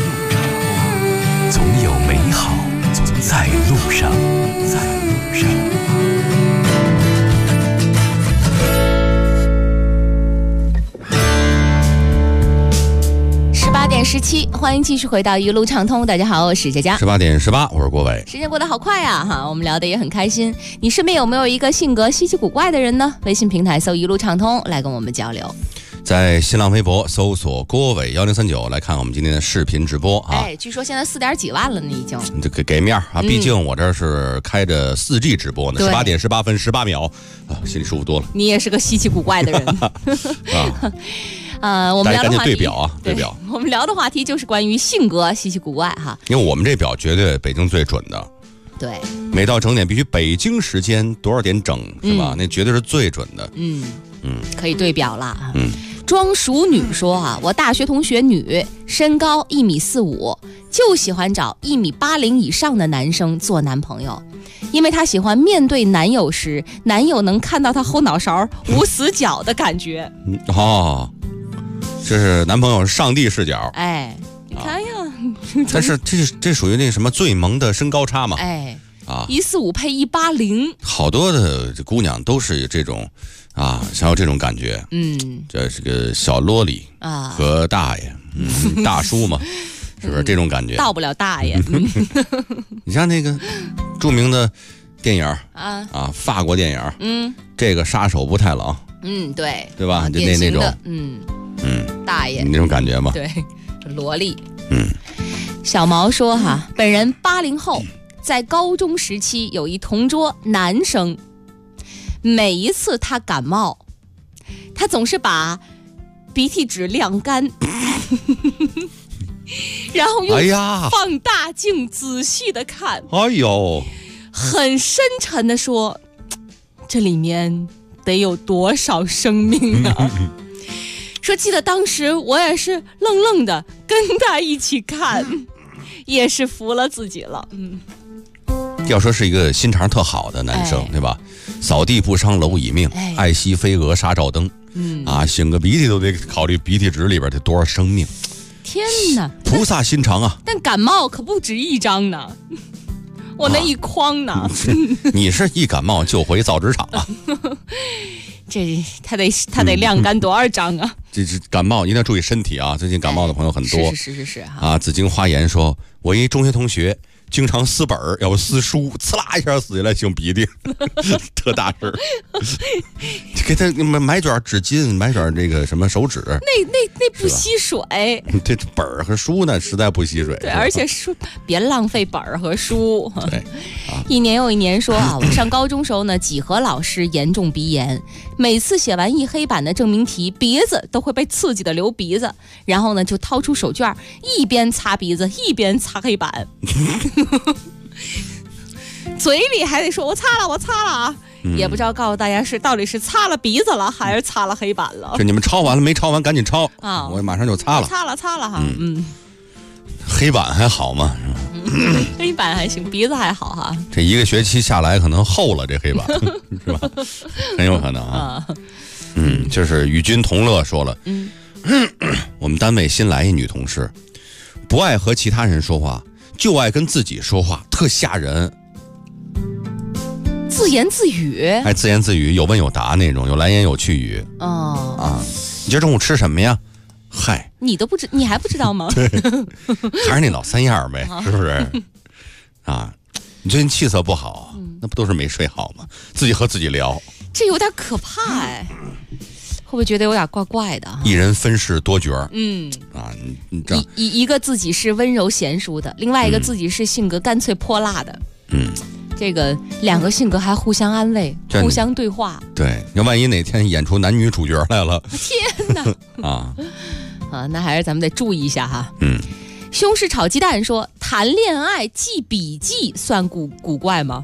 总有美好在路上， 18点17，欢迎继续回到一路畅通。大家好，我是佳佳。 18点18，我是郭伟。 时间过得好快啊！哈，我们聊得也很开心。你身边有没有一个性格稀奇古怪的人呢？微信平台搜一路畅通来跟我们交流。 在新浪微博搜索郭伟1039来看我们今天的视频直播啊！ 哎，据说现在4点几万了呢，已经。 这个给面啊，毕竟我这是开着4G 直播呢，18点18分18秒啊，心里舒服多了。 你也是个稀奇古怪的人啊！ 我们聊的话题对表啊，对表。 我们聊的话题就是关于性格稀奇古怪哈。 因为我们这表绝对北京最准的。 对， 每到整点必须北京时间多少点整是吧？那绝对是最准的。 可以对表了。庄淑女说啊，我大学同学女，身高1.45米，就喜欢找1.80米以上的男生做男朋友，因为她喜欢面对男友时，男友能看到她后脑勺无死角的感觉。 这是男朋友是上帝视角。 哎，你看呀， 但是这属于那什么最萌的身高差嘛？ 哎，145配180， 好多的姑娘都是这种。想要这种感觉，这是个小萝莉和大爷，大叔嘛，是不是这种感觉？ 到不了大爷。 你像那个著名的电影法国电影，这个杀手不太冷，对吧？就那种， 大爷， 你那种感觉吗？ 对，萝莉。小毛说哈，本人80后，在高中时期有一同桌男生。每一次他感冒，他总是把鼻涕纸晾干，然后用放大镜仔细的看，很深沉的说，这里面得有多少生命啊？说记得当时我也是愣愣的跟他一起看，也是服了自己了。 要说是一个心肠特好的男生，对吧？扫地不伤蝼蚁命，爱惜飞蛾杀照灯。擤个鼻涕都得考虑鼻涕纸里边得多少生命。 天哪， 菩萨心肠啊！ 但感冒可不止一张呢。 我那一筐呢。 你是一感冒就回造纸厂啊？ 这他得晾干多少张啊？ 这感冒一定要注意身体啊！最近感冒的朋友很多。 是啊！紫荆花言说，我一中学同学经常撕本儿，要不撕书，呲啦一下撕下来擤鼻涕，特大声。给他买卷纸巾，买卷这个什么手纸。 那不吸水。 这本儿和书呢，实在不吸水。 对，而且书别浪费本儿和书。 对， 一年又一年说啊，我上高中时候呢，几何老师严重鼻炎，每次写完一黑板的证明题，鼻子都会被刺激的流鼻子，然后呢就掏出手绢，一边擦鼻子一边擦黑板。嘴里还得说我擦了啊，也不知道告诉大家到底是擦了鼻子了还是擦了黑板了。 就你们抄完了没抄完赶紧抄啊！我马上就擦了。 擦了哈。 黑板还好吗？ 黑板还行，鼻子还好哈。 这一个学期下来可能厚了这黑板，是吧？很有可能啊。就是与君同乐说了。我们单位新来一女同事，不爱和其他人说话，就爱跟自己说话，特吓人。 自言自语， 自言自语，有问有答那种，有来言有去语。你今儿中午吃什么呀？嗨， 你还不知道吗？ 对，还是那老三样呗，是不是？你最近气色不好，那不都是没睡好吗？自己和自己聊， 这有点可怕哎。会不会觉得有点怪怪的？ 一人分饰多角。你这样一个自己是温柔贤淑的，另外一个自己是性格干脆泼辣的。这个两个性格还互相安慰，互相对话。 对，要万一哪天演出男女主角来了， 天哪！那还是咱们得注意一下哈。西红柿炒鸡蛋说，谈恋爱记笔记算古怪吗？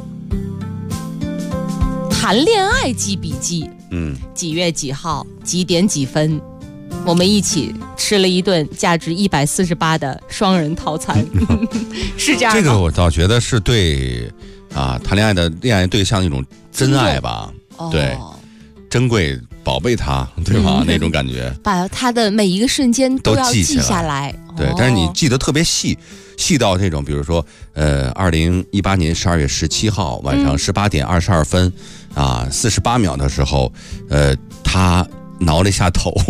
谈恋爱记笔记，几月几号几点几分，我们一起吃了一顿价值148的双人套餐，是这样吗？ 这个我倒觉得是对谈恋爱的恋爱对象一种真爱吧，对，珍贵宝贝他，对吧？那种感觉， 把他的每一个瞬间都要记下来。 对，但是你记得特别细到这种，比如说2018年12月17号晚上18点22分48秒的时候，他挠了一下头，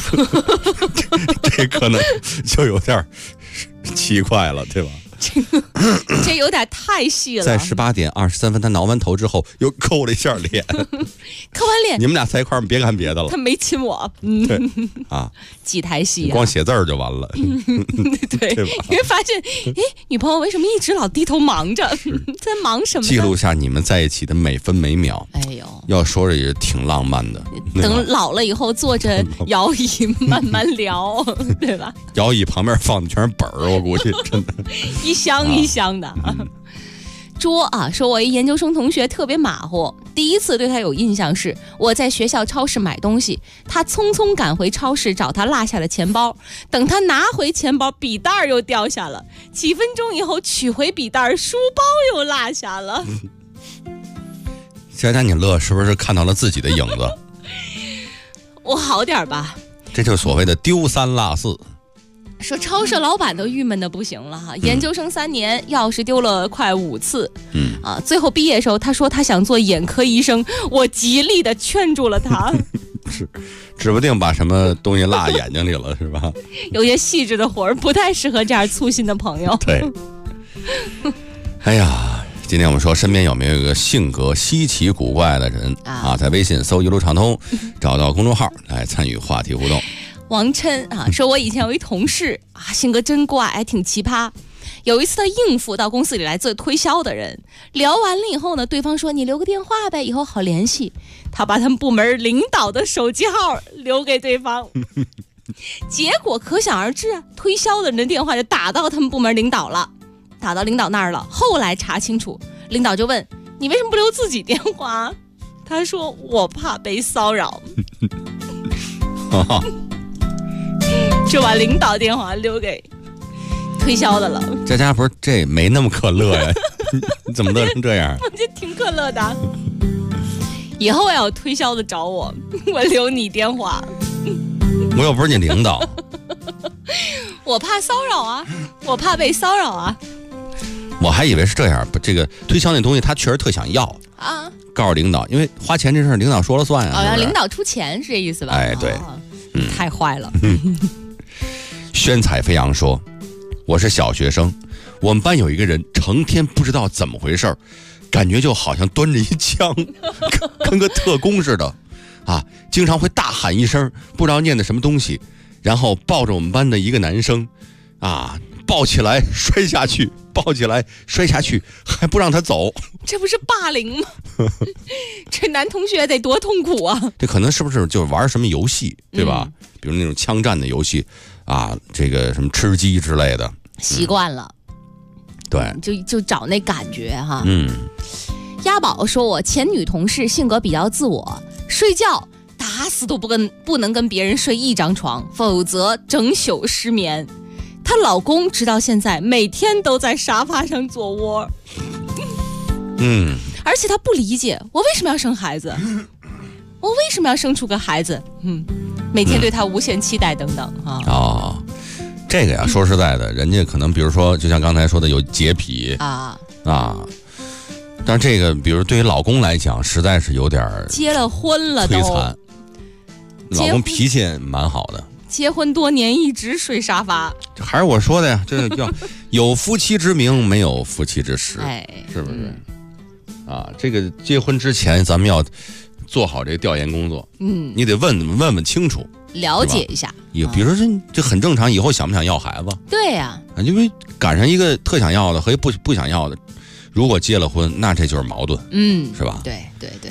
这可能就有点奇怪了，对吧？ 这有点太细了。 在18点23分，他挠完头之后又抠了一下脸，抠完脸， 你们俩在一块儿，别干别的了。 他没亲我， 对几台戏， 光写字儿就完了， 对吧？你会发现，女朋友为什么一直老低头忙着，在忙什么？ 记录下你们在一起的每分每秒。 哎呦， 要说着也挺浪漫的。 等老了以后，坐着摇椅慢慢聊，对吧？ 摇椅旁边放的全是本儿，我估计真的。 一箱一箱的桌说我一研究生同学特别马虎，第一次对他有印象是我在学校超市买东西，他匆匆赶回超市找他落下的钱包，等他拿回钱包，笔袋又掉下了，几分钟以后取回笔袋，书包又落下了。 佳佳，你乐是不是看到了自己的影子？ 我好点吧， 这就是所谓的丢三落四。 说超市老板都郁闷的不行了哈，研究生3年，钥匙丢了快5次，最后毕业的时候，他说他想做眼科医生，我极力的劝住了他， 是，指不定把什么东西落眼睛里了，是吧？ 有些细致的活儿不太适合这样粗心的朋友。 对，哎呀，今天我们说身边有没有一个性格稀奇古怪的人在微信搜一路畅通，找到公众号来参与话题互动。 王琛说我以前有一同事性格真怪，还挺奇葩。有一次他应付到公司里来做推销的人，聊完了以后呢，对方说你留个电话呗，以后好联系。他把他们部门领导的手机号留给对方，结果可想而知推销的人的电话就打到他们部门领导了，打到领导那儿了。后来查清楚，领导就问你为什么不留自己电话？他说我怕被骚扰。就把领导电话留给推销的了。 佳佳不是这没那么可乐呀？你怎么乐成这样？ 我觉得挺可乐的。以后要有推销的找我，我留你电话。 我又不是你领导。 我怕骚扰我怕被骚扰我还以为是这样，这个推销那东西他确实特想要啊， 告诉领导，因为花钱这事儿领导说了算啊。 让领导出钱是这意思吧？ 哎，对， 太坏了。 宣彩飞扬说，我是小学生，我们班有一个人成天不知道怎么回事，感觉就好像端着一枪，跟个特工似的啊，经常会大喊一声，不知道念的什么东西，然后抱着我们班的一个男生啊，抱起来摔下去，抱起来摔下去，还不让他走， 这不是霸凌吗？这男同学得多痛苦啊！ 这可能是不是就玩什么游戏，对吧？比如那种枪战的游戏啊，这个什么吃鸡之类的， 习惯了， 对， 就找那感觉哈。 鸭宝说，我前女同事性格比较自我，睡觉打死都不能跟别人睡一张床，否则整宿失眠。她老公直到现在每天都在沙发上做窝。而且她不理解我为什么要生孩子，我为什么要生出个孩子，每天对他无限期待等等啊。 这个呀，说实在的，人家可能比如说就像刚才说的有洁癖啊，但是这个比如对于老公来讲实在是有点结了婚了都摧残，老公脾气蛮好的， 结婚多年一直睡沙发， 这还是我说的呀，这叫有夫妻之名没有夫妻之实，是不是这个结婚之前咱们要做好这个调研工作，你得问清楚， 了解一下。 比如说这很正常，以后想不想要孩子？ 对呀， 因为赶上一个特想要的和不想要的，如果结了婚，那这就是矛盾，是吧？ 对，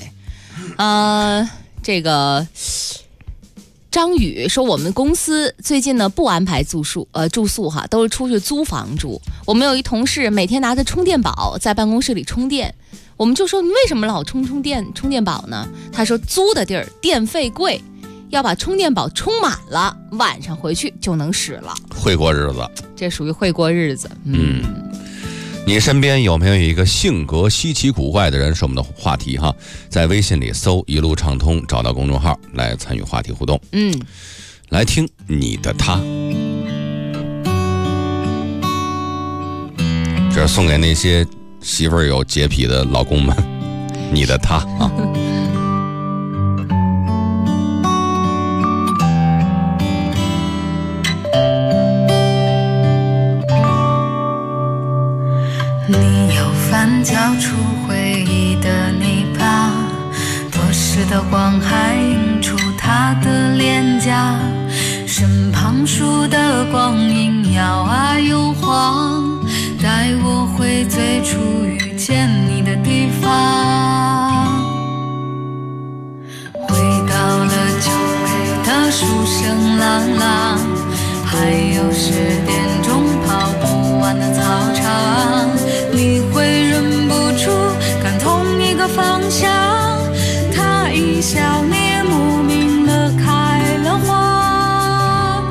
这个张宇说，我们公司最近呢不安排住宿哈，都是出去租房住。我们有一同事每天拿着充电宝在办公室里充电。我们就说，你为什么老充电宝呢？他说，租的地儿电费贵，要把充电宝充满了，晚上回去就能使了。 会过日子， 这属于会过日子。 你身边有没有一个性格稀奇古怪的人？是我们的话题哈，在微信里搜一路畅通，找到公众号来参与话题互动。来听你的他，这是送给那些媳妇儿有洁癖的老公们，你的他啊。 你有翻搅出回忆的泥巴，多时的光海映出他的脸颊，身旁树的光影摇啊又晃，带我回最初遇见你的地方，回到了久违的书声朗朗，还有10点钟跑不完的操场，你会忍不住看同一个方向，他一笑你也莫名的开了花，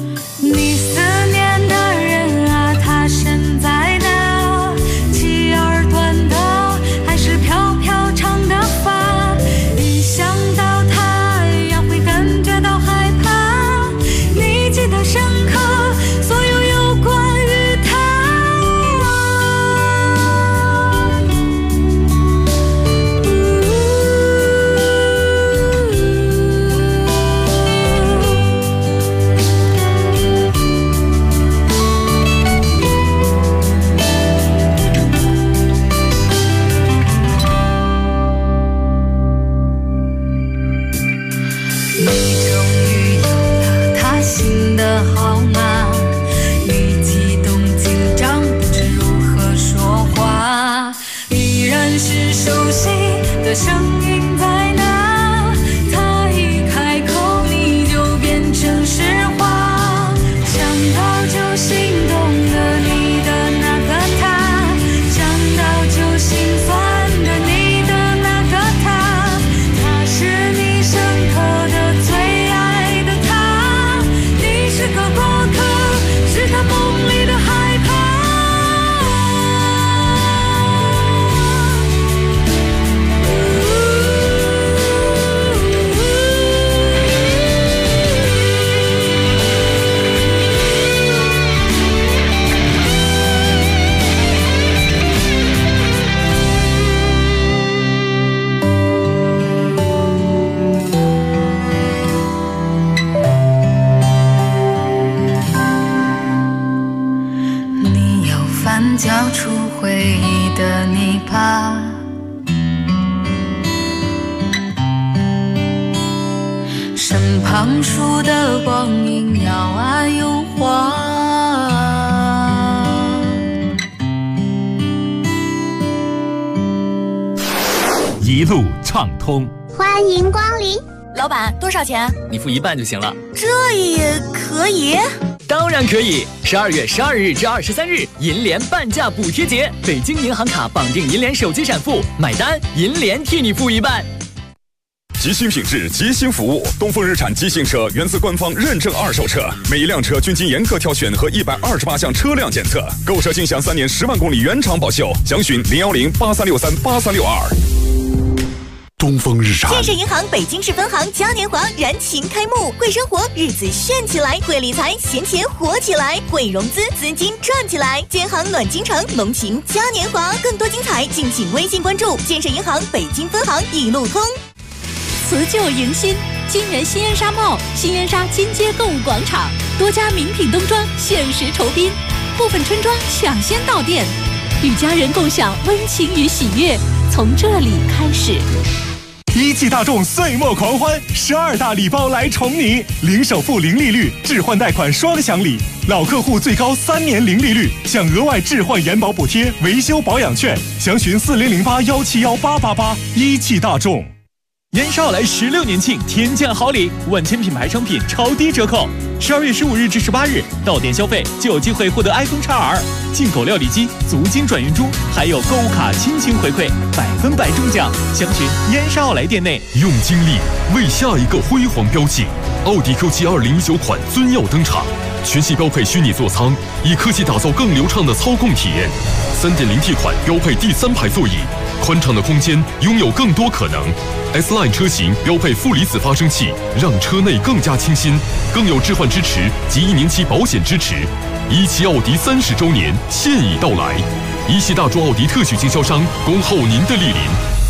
你思念的人啊，他身在哪？726 翻搅出回忆的泥巴，身旁树的光影摇啊又晃， 一路畅通。 欢迎光临。 老板，多少钱？ 你付一半就行了。 这也可以？ 当然可以。12月12日至23日，银联半价补贴节，北京银行卡绑定银联手机闪付，买单银联替你付一半。 极星品质，极星服务。东风日产极星车源自官方认证二手车，每一辆车均经严格挑选和128项车辆检测，购车尽享3年10万公里原厂保修。详询01083638362。 东风日产。 建设银行北京市分行嘉年华燃情开幕，会生活日子炫起来，会理财闲钱活起来，会融资资金赚起来。建行暖京城浓情嘉年华，更多精彩敬请微信关注建设银行北京分行一路通。 辞旧迎新，金源新烟纱帽、新烟纱金街购物广场，多家名品冬装限时酬宾，部分春装抢先到店，与家人共享温情与喜悦，从这里开始。 一汽大众岁末狂欢，12大礼包来宠你，零首付零利率，置换贷款双享礼，老客户最高3年零利率，享额外置换延保补贴、维修保养券，详询4008171888。一汽大众。 烟烧来16年庆，天降好礼，万千品牌商品超低折扣。12月15日至18日，到店消费就有机会获得 iPhone XR、进口料理机、足金转运珠，还有购物卡亲情回馈，100%中奖。详询烟烧奥莱店内。 用精力为下一个辉煌标记，奥迪 Q7 2019款尊耀登场，全系标配虚拟座舱，以科技打造更流畅的操控体验。3.0T 款标配第3排座椅，宽敞的空间拥有更多可能。S-Line 车型标配负离子发生器，让车内更加清新，更有置换支持及1年期保险支持。一汽奥迪30周年现已到来，一汽大众奥迪特许经销商恭候您的莅临。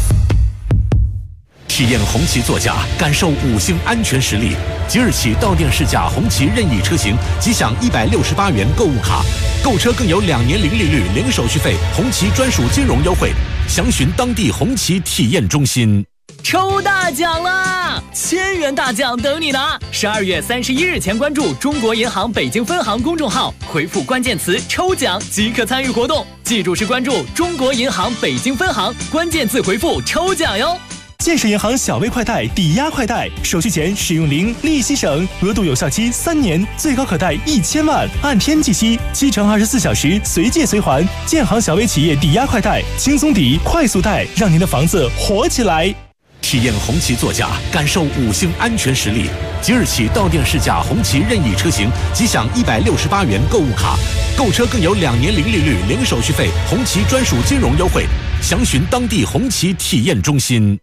体验红旗座驾，感受5星安全实力。即日起到店试驾红旗任意车型，即享168元购物卡，购车更有2年零利率、零手续费，红旗专属金融优惠。详询当地红旗体验中心。 抽大奖啦！1000元大奖等你拿！12月31日前关注中国银行北京分行公众号，回复关键词“抽奖”即可参与活动。记住是关注中国银行北京分行，关键字回复“抽奖”哟。 建设银行小微快贷、抵押快贷，手续钱使用零，利息省，额度有效期3年，最高可贷1000万，按天计息，7乘24小时，随借随还。建行小微企业抵押快贷，轻松抵，快速贷，让您的房子活起来。 体验红旗座驾，感受5星安全实力。即日起到店试驾红旗任意车型，即享168元购物卡，购车更有2年零利率、零手续费，红旗专属金融优惠。详询当地红旗体验中心。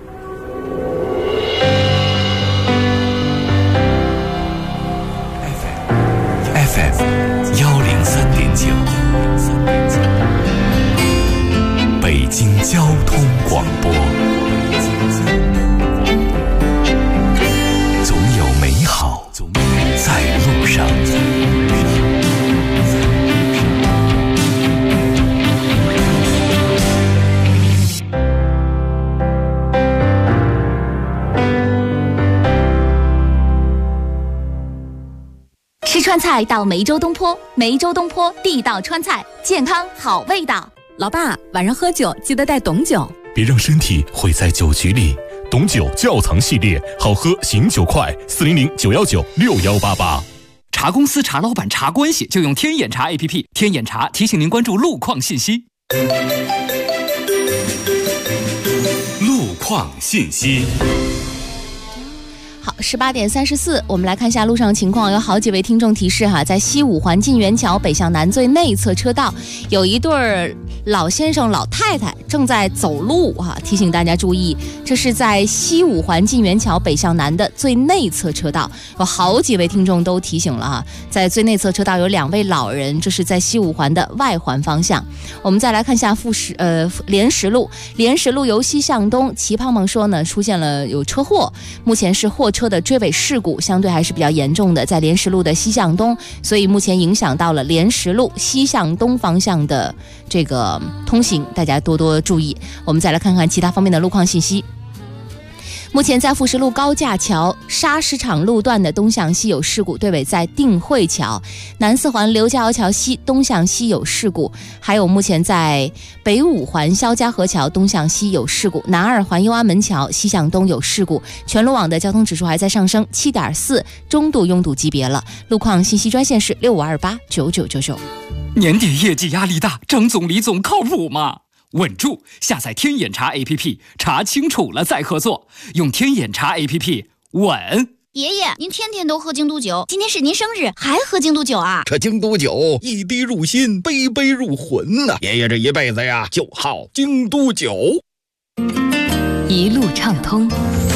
FM 103.9，北京交通广播。总有美好在路上。 吃川菜到梅州东坡，梅州东坡地道川菜，健康好味道。 老爸，晚上喝酒记得带董酒， 别让身体毁在酒局里。董酒窖藏系列，好喝醒酒快，400-919-6188。 查公司、查老板、查关系，就用天眼查 APP。天眼查提醒您关注路况信息。 路况信息。 好，18点34，我们来看一下路上情况。有好几位听众提示哈，在西五环晋源桥北向南最内侧车道，有一对老先生老太太正在走路哈，提醒大家注意，这是在西五环晋源桥北向南的最内侧车道。有好几位听众都提醒了哈，在最内侧车道有2位老人，这是在西五环的外环方向。我们再来看一下莲石路由西向东，齐胖胖说呢出现了有车祸，目前是货车的追尾事故相对还是比较严重的，在莲石路的西向东，所以目前影响到了莲石路西向东方向的这个通行，大家多多注意。我们再来看看其他方面的路况信息。目前在富士路高架桥砂石场路段的东向西有事故，对尾在定慧桥；南四环刘家窑桥西东向西有事故，还有目前在北五环肖家河桥东向西有事故，南二环右安门桥西向东有事故。全路网的交通指数还在上升，7.4，中度拥堵级别了。路况信息专线是65289999。 年底业绩压力大，张总李总靠谱吗？稳住！下载天眼查 APP， 查清楚了再合作。用天眼查 APP， 稳。 爷爷，您天天都喝京都酒，今天是您生日，还喝京都酒啊？ 这京都酒一滴入心，杯杯入魂呐！爷爷这一辈子呀，就好京都酒。 一路畅通。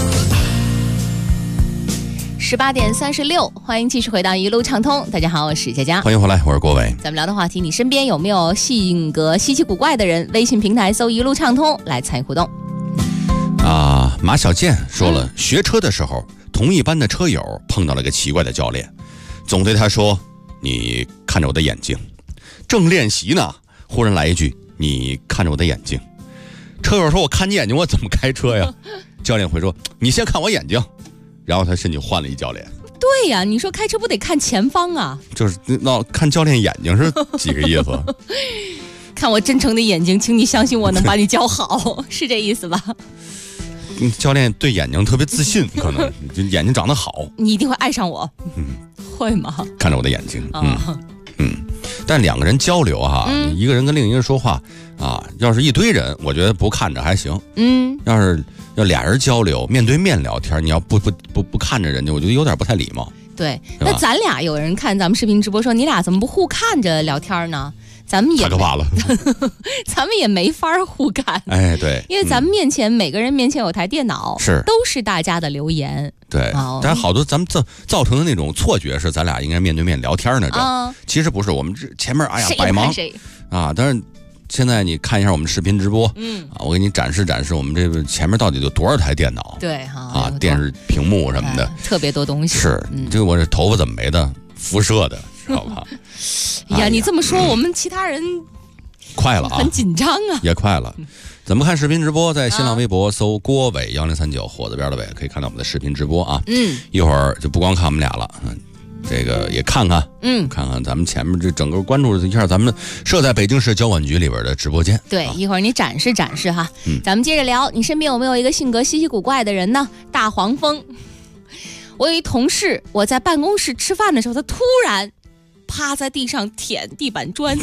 18:36，欢迎继续回到一路畅通。大家好，我是佳佳， 欢迎回来，我是郭伟。 咱们聊的话题，你身边有没有性格稀奇古怪的人？微信平台搜一路畅通来参与互动。 马小健说了，学车的时候，同一班的车友碰到了个奇怪的教练，总对他说：“你看着我的眼睛。”正练习呢，忽然来一句：“你看着我的眼睛。”车友说：“我看你眼睛，我怎么开车呀？”教练会说：“你先看我眼睛。”然后他甚至换了一教练。 对呀，你说开车不得看前方啊？ 就是那看教练眼睛是几个意思？ 看我真诚的眼睛，请你相信我能把你教好，是这意思吧？ 教练对眼睛特别自信，可能就眼睛长得好， 你一定会爱上我。会吗？ 看着我的眼睛，但两个人交流哈，一个人跟另一个人说话啊，要是一堆人，我觉得不看着还行。要俩人交流，面对面聊天，你要不看着人家，我觉得有点不太礼貌。 对，那咱俩有人看咱们视频直播说，你俩怎么不互看着聊天呢？咱们也太可怕了， 咱们也没法互看。 哎，对， 因为咱们面前、每个人面前有台电脑，都是大家的留言。 对，但是好多咱们造成的那种错觉是，咱俩应该面对面聊天那种。其实不是，我们前面百忙啊，但是。现在你看一下我们视频直播，我给你展示展示我们这个前面到底有多少台电脑， 对哈， 电视屏幕什么的， 特别多东西。 是，这个我这头发怎么没的？辐射的，知道吧？ 哎呀，你这么说，我们其他人快了啊， 很紧张啊， 也快了。怎么看视频直播？在新浪微博搜郭伟1039，火字边的伟，可以看到我们的视频直播啊。一会儿就不光看我们俩了。这个也看看，看看咱们前面这整个关注一下咱们设在北京市交管局里边的直播间。 对，一会儿你展示展示哈。咱们接着聊，你身边有没有一个性格稀奇古怪的人呢？大黄蜂，我有一同事，我在办公室吃饭的时候，他突然趴在地上舔地板砖。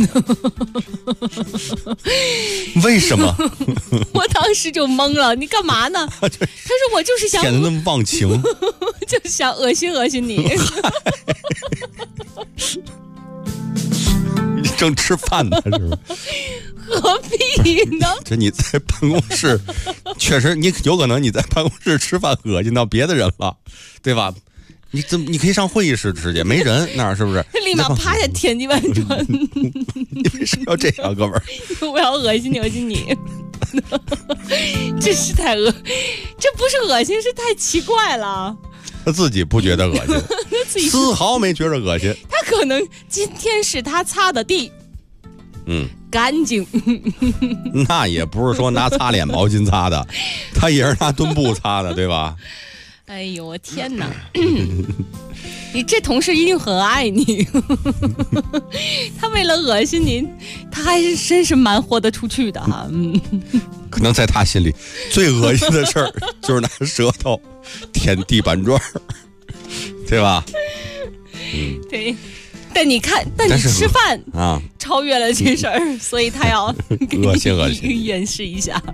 为什么？ 我当时就懵了，你干嘛呢？他说我就是想舔得那么忘情， 就想恶心恶心你。 你正吃饭呢，是吧？ 何必呢？ 这你在办公室，确实你有可能你在办公室吃饭恶心到别的人了，对吧？你可以上会议室吃去，没人那儿是不是？ 立马趴下舔地板砖。 你为什么要这样，哥们儿？ 我要恶心你，恶心你。这是太这不是恶心，是太奇怪了。 他自己不觉得恶心，丝毫没觉得恶心。 他可能今天是他擦的地，干净。 那也不是说拿擦脸毛巾擦的，他也是拿墩布擦的，对吧？ 哎呦我天哪！你这同事一定很爱你。他为了恶心你，他还是真是蛮豁得出去的哈。 可能在他心里最恶心的事儿就是拿舌头舔地板砖，对吧？ 对。但你看，但你吃饭啊，超越了这事儿，所以他要恶心演示一下。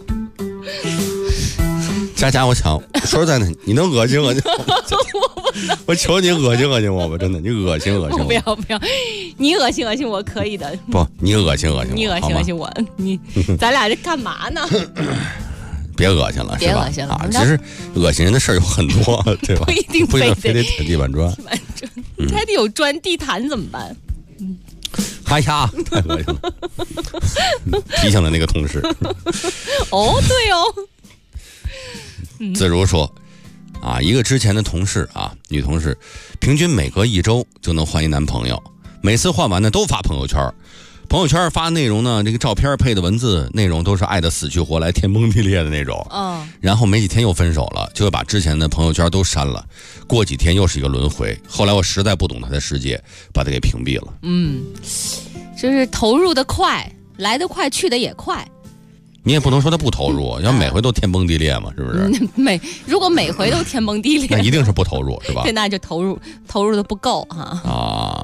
佳，我想说实在的，你能恶心恶心我求你恶心恶心我吧，真的，你恶心恶心我。 不要，你恶心恶心我可以的。 不，你恶心恶心我， 你恶心恶心我，咱俩这干嘛呢？ 别恶心了， 别恶心了啊！其实恶心人的事儿有很多，对吧？ 不一定非得舔地板砖， 你还得有砖地毯怎么办？ 哎呀，太恶心了！提醒了那个同事。 哦，对哦。 自如说， 啊，一个之前的同事啊，女同事，平均每隔1周就能换一男朋友，每次换完呢都发朋友圈。朋友圈发内容呢，这个照片配的文字内容都是爱得死去活来、天崩地裂的那种。然后没几天又分手了，就会把之前的朋友圈都删了。过几天又是一个轮回。后来我实在不懂他的世界，把他给屏蔽了。 就是投入的快，来得快，去的也快。 你也不能说他不投入，要每回都天崩地裂嘛，是不是？ 如果每回都天崩地裂， 那一定是不投入，是吧？ 对，那就投入的不够哈。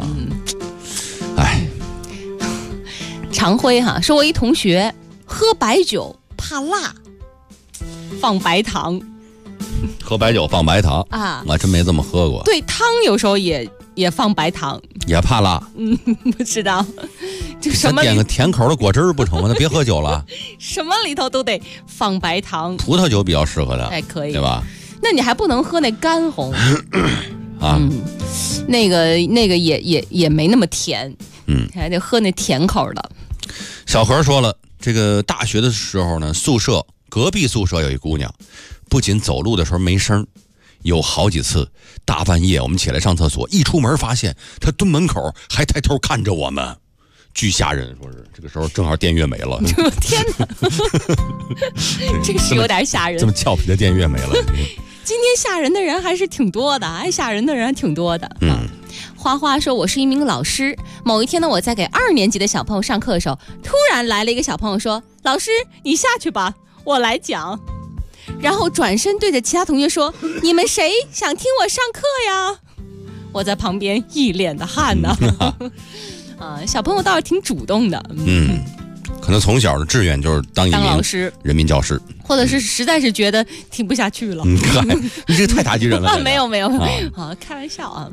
常辉哈说，我一同学喝白酒怕辣，放白糖。 喝白酒放白糖啊？我真没这么喝过。 对，汤有时候也放白糖， 也怕辣。 不知道。就什么点个甜口的果汁不成吗？那别喝酒了。 什么里头都得放白糖。 葡萄酒比较适合他， 可以， 对吧？ 那你还不能喝那干红啊？ 那个也没那么甜，还得喝那甜口的。 小何说了，这个大学的时候呢，隔壁宿舍有一姑娘，不仅走路的时候没声，有好几次大半夜我们起来上厕所，一出门发现她蹲门口还抬头看着我们，巨吓人。说是这个时候正好电月没了。 天哪，这个是有点吓人。 这么俏皮的电月没了。 今天吓人的人还是挺多的，爱吓人的人还挺多的。花花说，我是一名老师，某一天呢，我在给2年级的小朋友上课的时候，突然来了一个小朋友说，老师你下去吧，我来讲。然后转身对着其他同学说，你们谁想听我上课呀？我在旁边一脸的汗呢。小朋友倒是挺主动的。 可能从小的志愿就是当一名老师、 人民教师， 或者是实在是觉得听不下去了。 你这太打击人了。 没有开玩笑啊。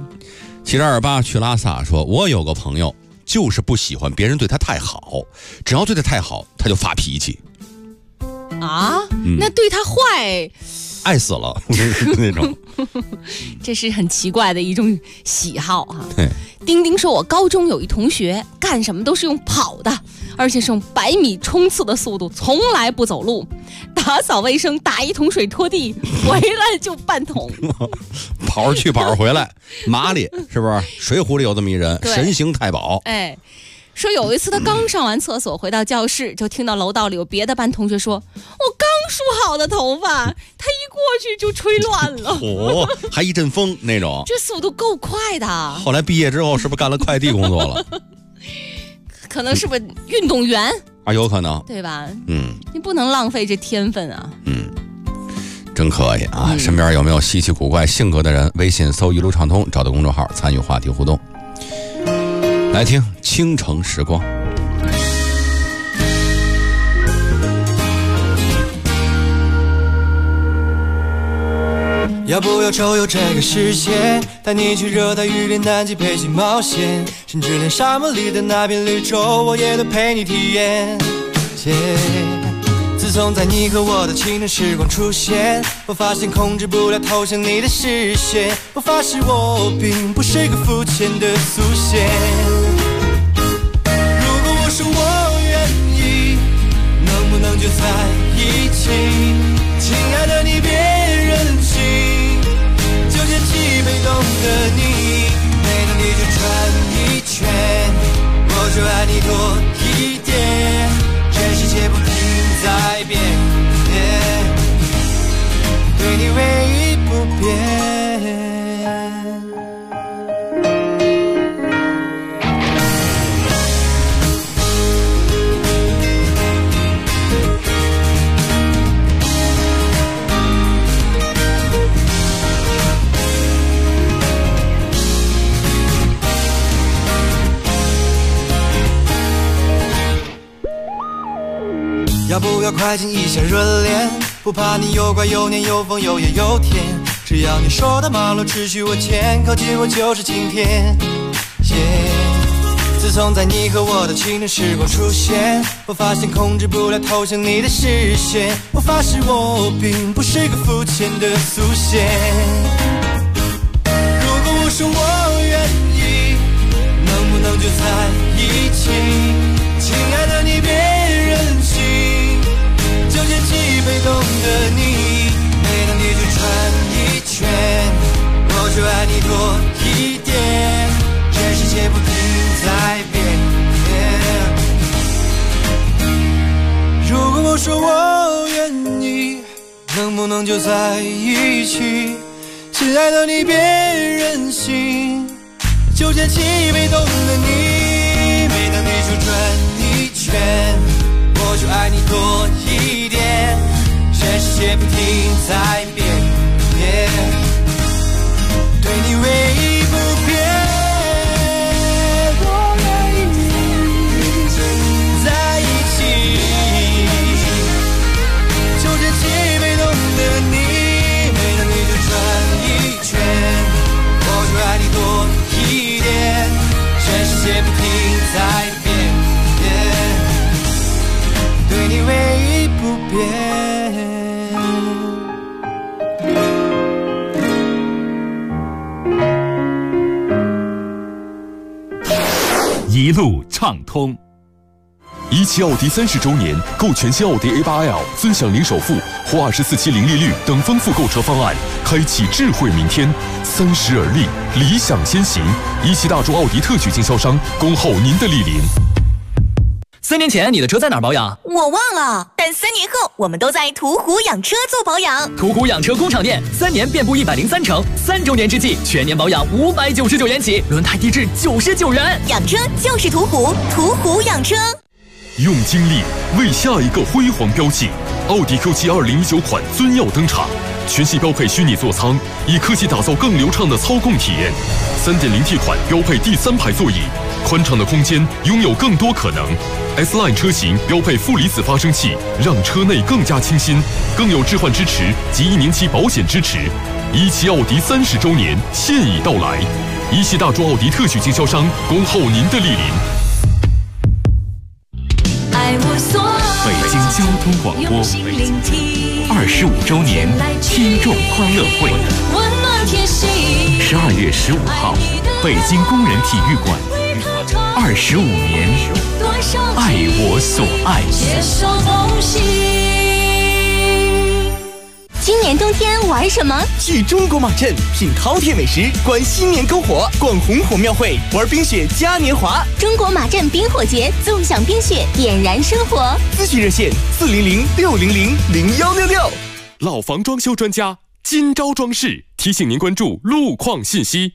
7228去拉萨说，我有个朋友就是不喜欢别人对他太好，只要对他太好他就发脾气啊。那对他坏爱死了那种。 这是很奇怪的一种喜好哈。丁丁说，我高中有一同学干什么都是用跑的，而且是用100米冲刺的速度，从来不走路。打扫卫生打1桶水拖地，回来就半桶。 跑着去跑着回来，麻利是不是？水浒里有这么一人，神行太保。 说有一次他刚上完厕所回到教室，就听到楼道里有别的班同学说，我刚梳好的头发，他一过去就吹乱了。 还一阵风那种。 这速度够快的。 后来毕业之后是不是干了快递工作了？ 可能是不是运动员啊？有可能， 对吧？你不能浪费这天分啊。 真可以啊！身边有没有稀奇古怪性格的人？微信搜一路畅通，找到公众号参与话题互动。来听倾城时光。 要不要周游这个世界，带你去热带雨林南极北极冒险，甚至连沙漠里的那片绿洲我也都陪你体验。自从在你和我的情人时光出现，我发现控制不了投向你的视线，我发誓我并不是个肤浅的速写。如果我说我愿意，能不能就在一起？亲爱的你别任性，就捡起被动的你，每当你就转一圈，我就爱你多一点，全世界不停在变，对你唯一不变。要不要快进一下热恋？不怕你有怪有黏有风有野有甜，只要你说的马路持续我牵，靠近我就是晴天。自从在你和我的情人时光出现，我发现控制不了投向你的视线，我发誓我并不是个肤浅的速写。如果我说我愿意，能不能就在一起？亲爱的你别任性，就捡起被动的你，每当你就转移说我愿意，能不能就在一起？亲爱的你别任性，就捡起被动的你，每当地球转一圈，我就爱你多一点，全世界不停在变，对你唯一不变，我愿意在一起，就捡起被动的你，每当地球转一圈，我就爱你多一点，全世界不停在变，对你唯一不变。 一路畅通。 17奥迪30周年，购全新奥迪 A8L 尊享零首付或24期零利率等丰富购车方案，开启智慧明天。30而立，理想先行。17大众奥迪特许经销商，恭候您的莅临。 3年前你的车在哪儿保养？ 我忘了，但3年后我们都在途虎养车做保养。 途虎养车工厂店3年遍布103城，3周年之际全年保养599元起，轮胎低至99元。 养车就是途虎，途虎养车。 用精力为下一个辉煌标记，奥迪 Q7 2019款尊耀登场，全系标配虚拟座舱，以科技打造更流畅的操控体验。3.0T 款标配第3排座椅，宽敞的空间拥有更多可能。S-Line 车型标配负离子发生器，让车内更加清新，更有置换支持及1年期保险支持。17奥迪30周年现已到来，17大众奥迪特许经销商，恭候您的莅临。 北京交通广播25周年听众欢乐会，12月15号，北京工人体育馆，25年，爱我所爱。 今年冬天玩什么？ 去中国马镇品饕餮美食，观新年篝火，逛红火庙会，玩冰雪嘉年华。 中国马镇冰火节，纵享冰雪，点燃生活。 咨询热线400-600-0166。 老房装修专家金招装饰提醒您关注路况信息。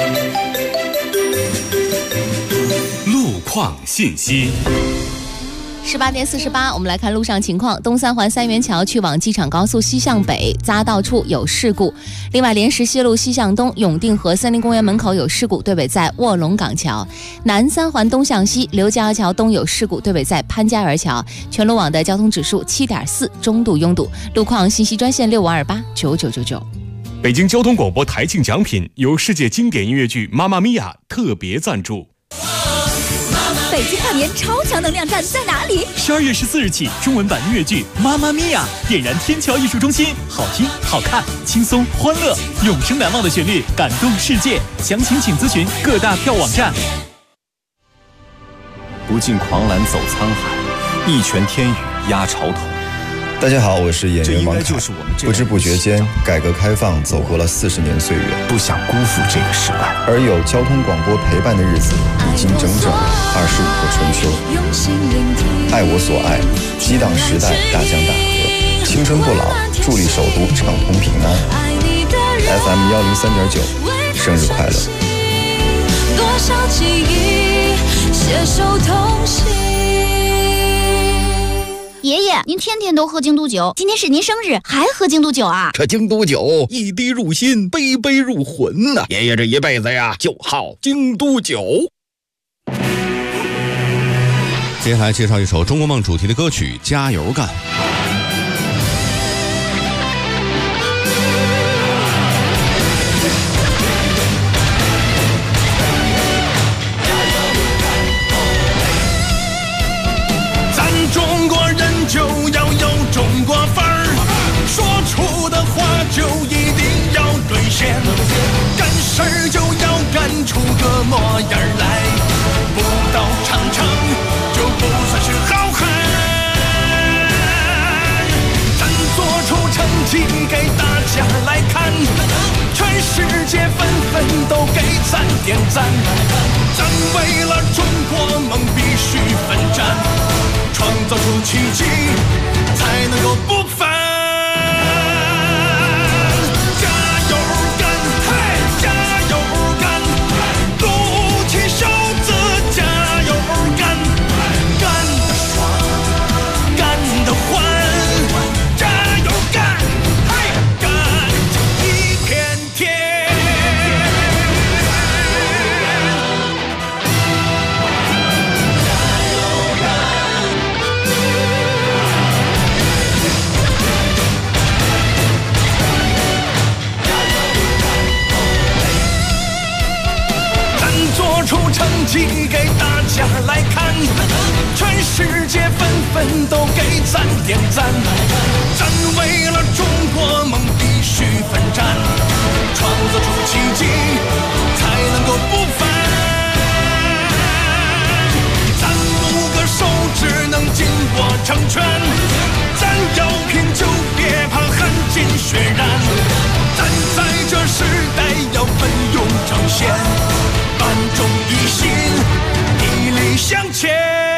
路况信息。 18点48，我们来看路上情况。东三环3元桥去往机场高速西向北匝道处有事故，另外莲石西路西向东永定河森林公园门口有事故，对尾在卧龙岗桥。南三环东向西刘家桥东有事故，对尾在潘家园桥。全路网的交通指数7.4，中度拥堵。路况信息专线65289999。 北京交通广播台庆奖品由世界经典音乐剧《妈妈咪呀》特别赞助。 北京跨年超强能量站在哪里 ？12月14日起，中文版音乐剧《妈妈咪呀》点燃天桥艺术中心，好听、好看、轻松、欢乐，永生难忘的旋律，感动世界。详情请咨询各大票网站。 不尽狂澜走沧海，一拳天宇压潮头。 大家好，我是演员王凯。不知不觉间，改革开放走过了40年岁月， 不想辜负这个时代。 而有交通广播陪伴的日子，已经整整25个春秋。爱我所爱，激荡时代，大江大河，青春不老，助力首都畅通平安。FM 103.9，生日快乐！ 多少记忆携手同行。 爷爷，您天天都喝京都酒，今天是您生日，还喝京都酒啊？ 这京都酒一滴入心，杯杯入魂呐！爷爷这一辈子呀，就好京都酒。 接下来介绍一首中国梦主题的歌曲《加油干》。 就要有中国范儿，说出的话就一定要兑现，干事儿就要干出个模样来，不到长城就不算是好汉。咱做出成绩给大家来看，全世界纷纷都给咱点赞，咱为了中国梦必须奋战，创造出奇迹， 起给大家来看，全世界纷纷都给咱点赞。咱为了中国梦必须奋战，创造出奇迹才能够不凡。咱5个手指能紧握成拳，咱要拼就别怕汗尽血染。咱在这时代要奋勇争先，万众一心，砥砺向前。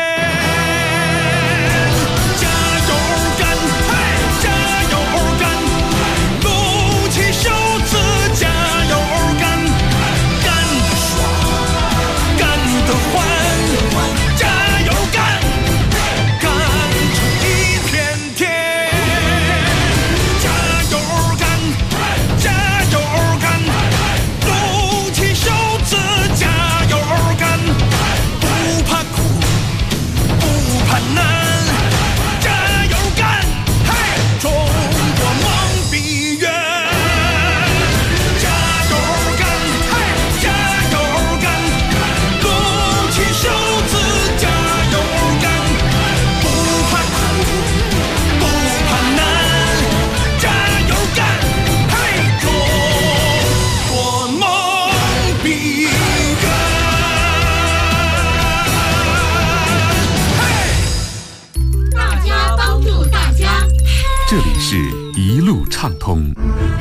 加油干，加油干，撸起袖子，加油干，干得爽，干得欢，加油干，干出一片天。加油干，加油干，撸起袖子，加油干，不怕苦，不怕难，加油干，中国梦必圆。加油干，加油干，撸起袖子，加油干，不怕苦，不怕难，加油干，中国梦必圆。 大家帮助大家。 这里是一路畅通。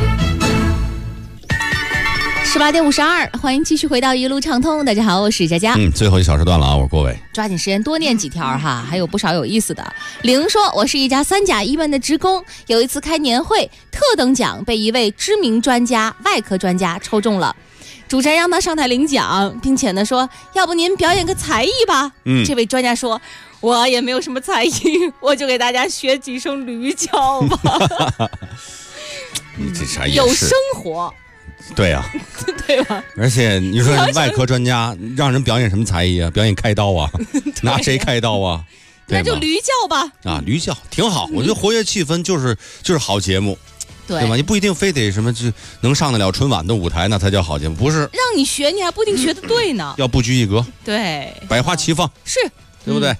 18点52，欢迎继续回到一路畅通。大家好，我是佳佳。 最后一小时段了啊，我是郭伟。 抓紧时间多念几条哈，还有不少有意思的。玲说，我是一家3甲医院的职工，有一次开年会，特等奖被一位知名专家、外科专家抽中了。主持人让他上台领奖，并且呢说，要不您表演个才艺吧？这位专家说，我也没有什么才艺，我就给大家学几声驴叫吧。 你这啥也是有生活。 对呀、 对吧？ 而且你说外科专家让人表演什么才艺啊？表演开刀啊？拿谁开刀啊？ 那就驴叫吧。 啊，驴叫挺好，我觉得活跃气氛就是好节目，对吧？你不一定非得什么就能上得了春晚的舞台，那才叫好节目，不是？ 让你学，你还不一定学得对呢。 要不拘一格， 对， 百花齐放， 是， 对不对？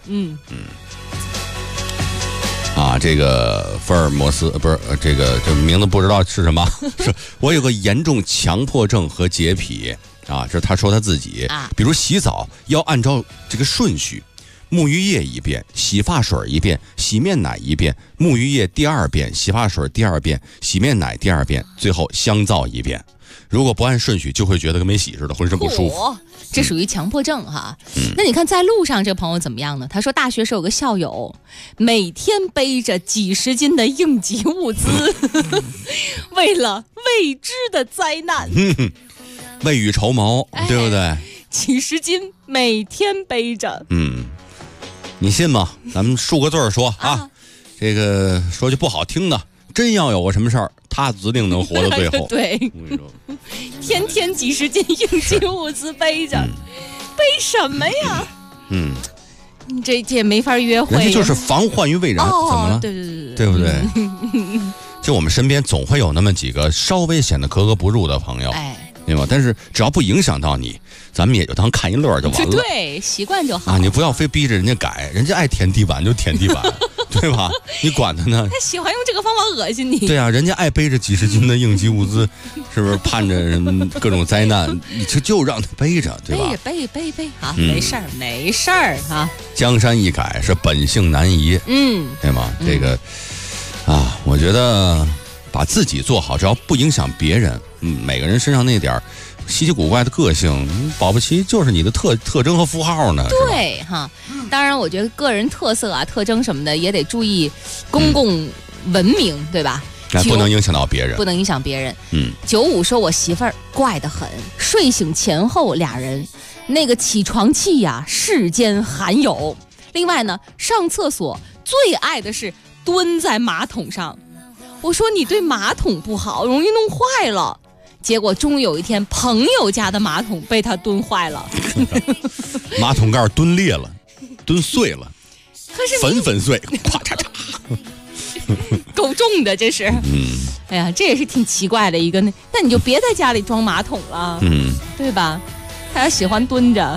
啊，这个福尔摩斯不是这名字不知道是什么，是我有个严重强迫症和洁癖啊，这是他说他自己，比如洗澡要按照这个顺序，沐浴液一遍，洗发水一遍，洗面奶一遍，沐浴液第2遍，洗发水第2遍，洗面奶第2遍，最后香皂一遍。如果不按顺序，就会觉得跟没洗似的，浑身不舒服。 这属于强迫症哈。那你看在路上这朋友怎么样呢？他说大学时有个校友，每天背着几十斤的应急物资，为了未知的灾难， 未雨绸缪，对不对？ 几十斤每天背着， 你信吗？咱们数个字说啊，这个说句不好听的，真要有个什么事儿，他指定能活到最后。 对，天天几十斤应急物资背着，背什么呀？这也没法约会。 人家就是防患于未然，怎么了？对不对？就我们身边总会有那么几个稍微显得格格不入的朋友，对吧？但是只要不影响到你，咱们也就当看一乐就完了。 对，习惯就好啊！你不要非逼着人家改，人家爱舔地板就舔地板，对吧？你管他呢？ 他喜欢用这个方法恶心你。 对啊，人家爱背着几十斤的应急物资，是不是盼着各种灾难？你就让他背着，对吧？ 背啊，没事儿啊。 江山易改，是本性难移，对吗？这个啊，我觉得把自己做好，只要不影响别人，每个人身上那点稀奇古怪的个性，保不齐就是你的特征和符号呢。 对哈，当然我觉得个人特色啊、特征什么的也得注意公共文明，对吧？ 不能影响到别人， 不能影响别人。95说，我媳妇儿怪得很，睡醒前后俩人那个起床气呀，世间罕有。另外呢，上厕所最爱的是蹲在马桶上。我说你对马桶不好，容易弄坏了。结果终于有一天，朋友家的马桶被他蹲坏了， 马桶盖蹲裂了，蹲碎了， 可是粉碎，咵嚓嚓， 够重的这是。哎呀，这也是挺奇怪的一个，那你就别在家里装马桶了，对吧？他要喜欢蹲着，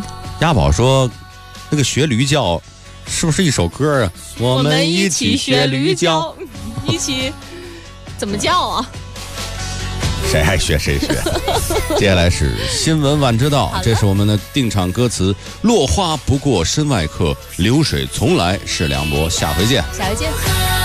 鸭宝说，那个学驴叫是不是一首歌啊？我们一起学驴叫， 一起怎么叫啊？ 谁爱学谁学。接下来是新闻晚知道，这是我们的定场歌词：落花不过身外客，流水从来是凉薄。下回见， 下回见。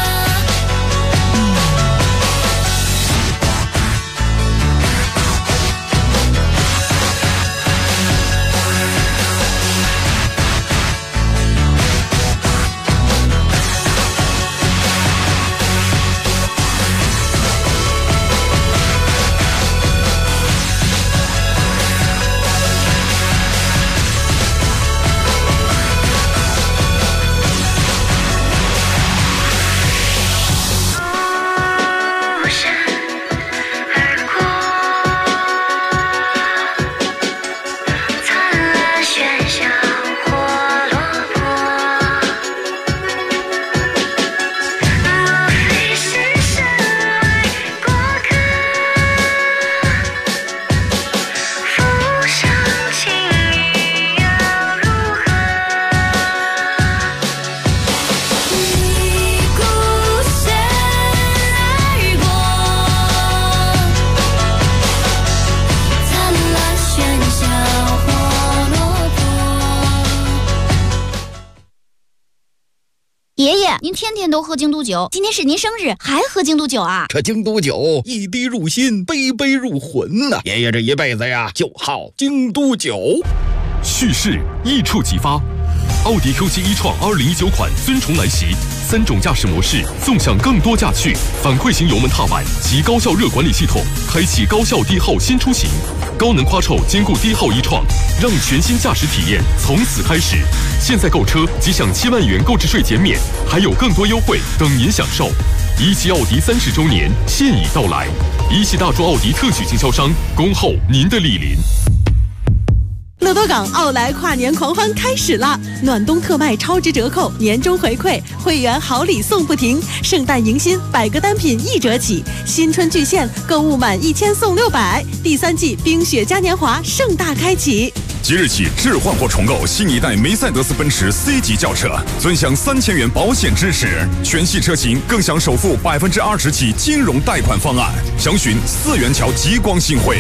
爷爷，您天天都喝京都酒，今天是您生日，还喝京都酒啊？ 这京都酒一滴入心，杯杯入魂呐！爷爷这一辈子呀，就好京都酒。 蓄势一触即发，奥迪 Q7 e-tron 2019款尊崇来袭，3种驾驶模式纵享更多驾趣，反馈型油门踏板及高效热管理系统，开启高效低耗新出行，高能夸臭兼顾低耗e-tron，让全新驾驶体验从此开始。现在购车即享7万元购置税减免，还有更多优惠等您享受。一汽奥迪30周年现已到来，一汽大众奥迪特许经销商，恭候您的莅临。 乐多港奥莱跨年狂欢开始啦！暖冬特卖超值折扣，年终回馈，会员好礼送不停，圣诞迎新100个单品1折起，新春巨献，购物满1000送600，第3季冰雪嘉年华盛大开启。 即日起置换或重购新一代梅赛德斯奔驰 C 级轿车，尊享3000元保险支持，全系车型更享首付20%起金融贷款方案。详询4元桥极光新汇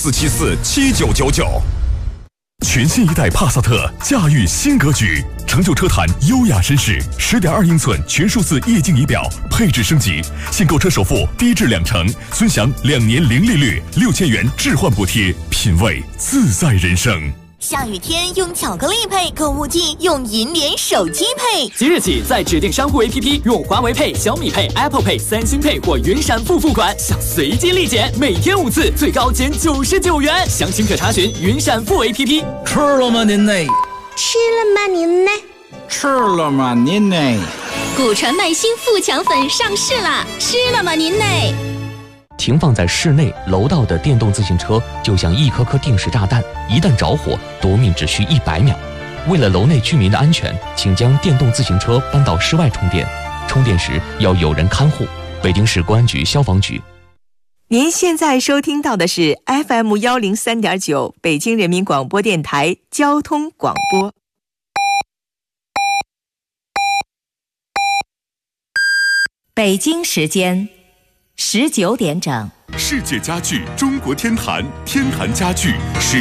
84747999。 全新一代帕萨特驾驭新格局，成就车坛优雅绅士。10.2英寸全数字液晶仪表，配置升级，现购车首付低至2成，尊享2年零利率，6000元置换补贴，品味自在人生。 下雨天用巧克力配，购物季用银联手机配。 即日起，在指定商户 APP 用华为配、小米配、Apple Pay、三星配或云闪付付款，享随机立减，每天5次，最高减99元。详情可查询云闪付 APP。 吃了吗您呢？ 吃了吗您呢？ 吃了吗您呢？ 古传耐心富强粉上市啦！吃了吗您呢？ 停放在室内楼道的电动自行车就像一颗颗定时炸弹，一旦着火，夺命只需100秒。为了楼内居民的安全，请将电动自行车搬到室外充电，充电时要有人看护。北京市公安局消防局。 您现在收听到的是 FM 103.9北京人民广播电台交通广播。 北京时间19点整。 世界家具中国天坛，天坛家具是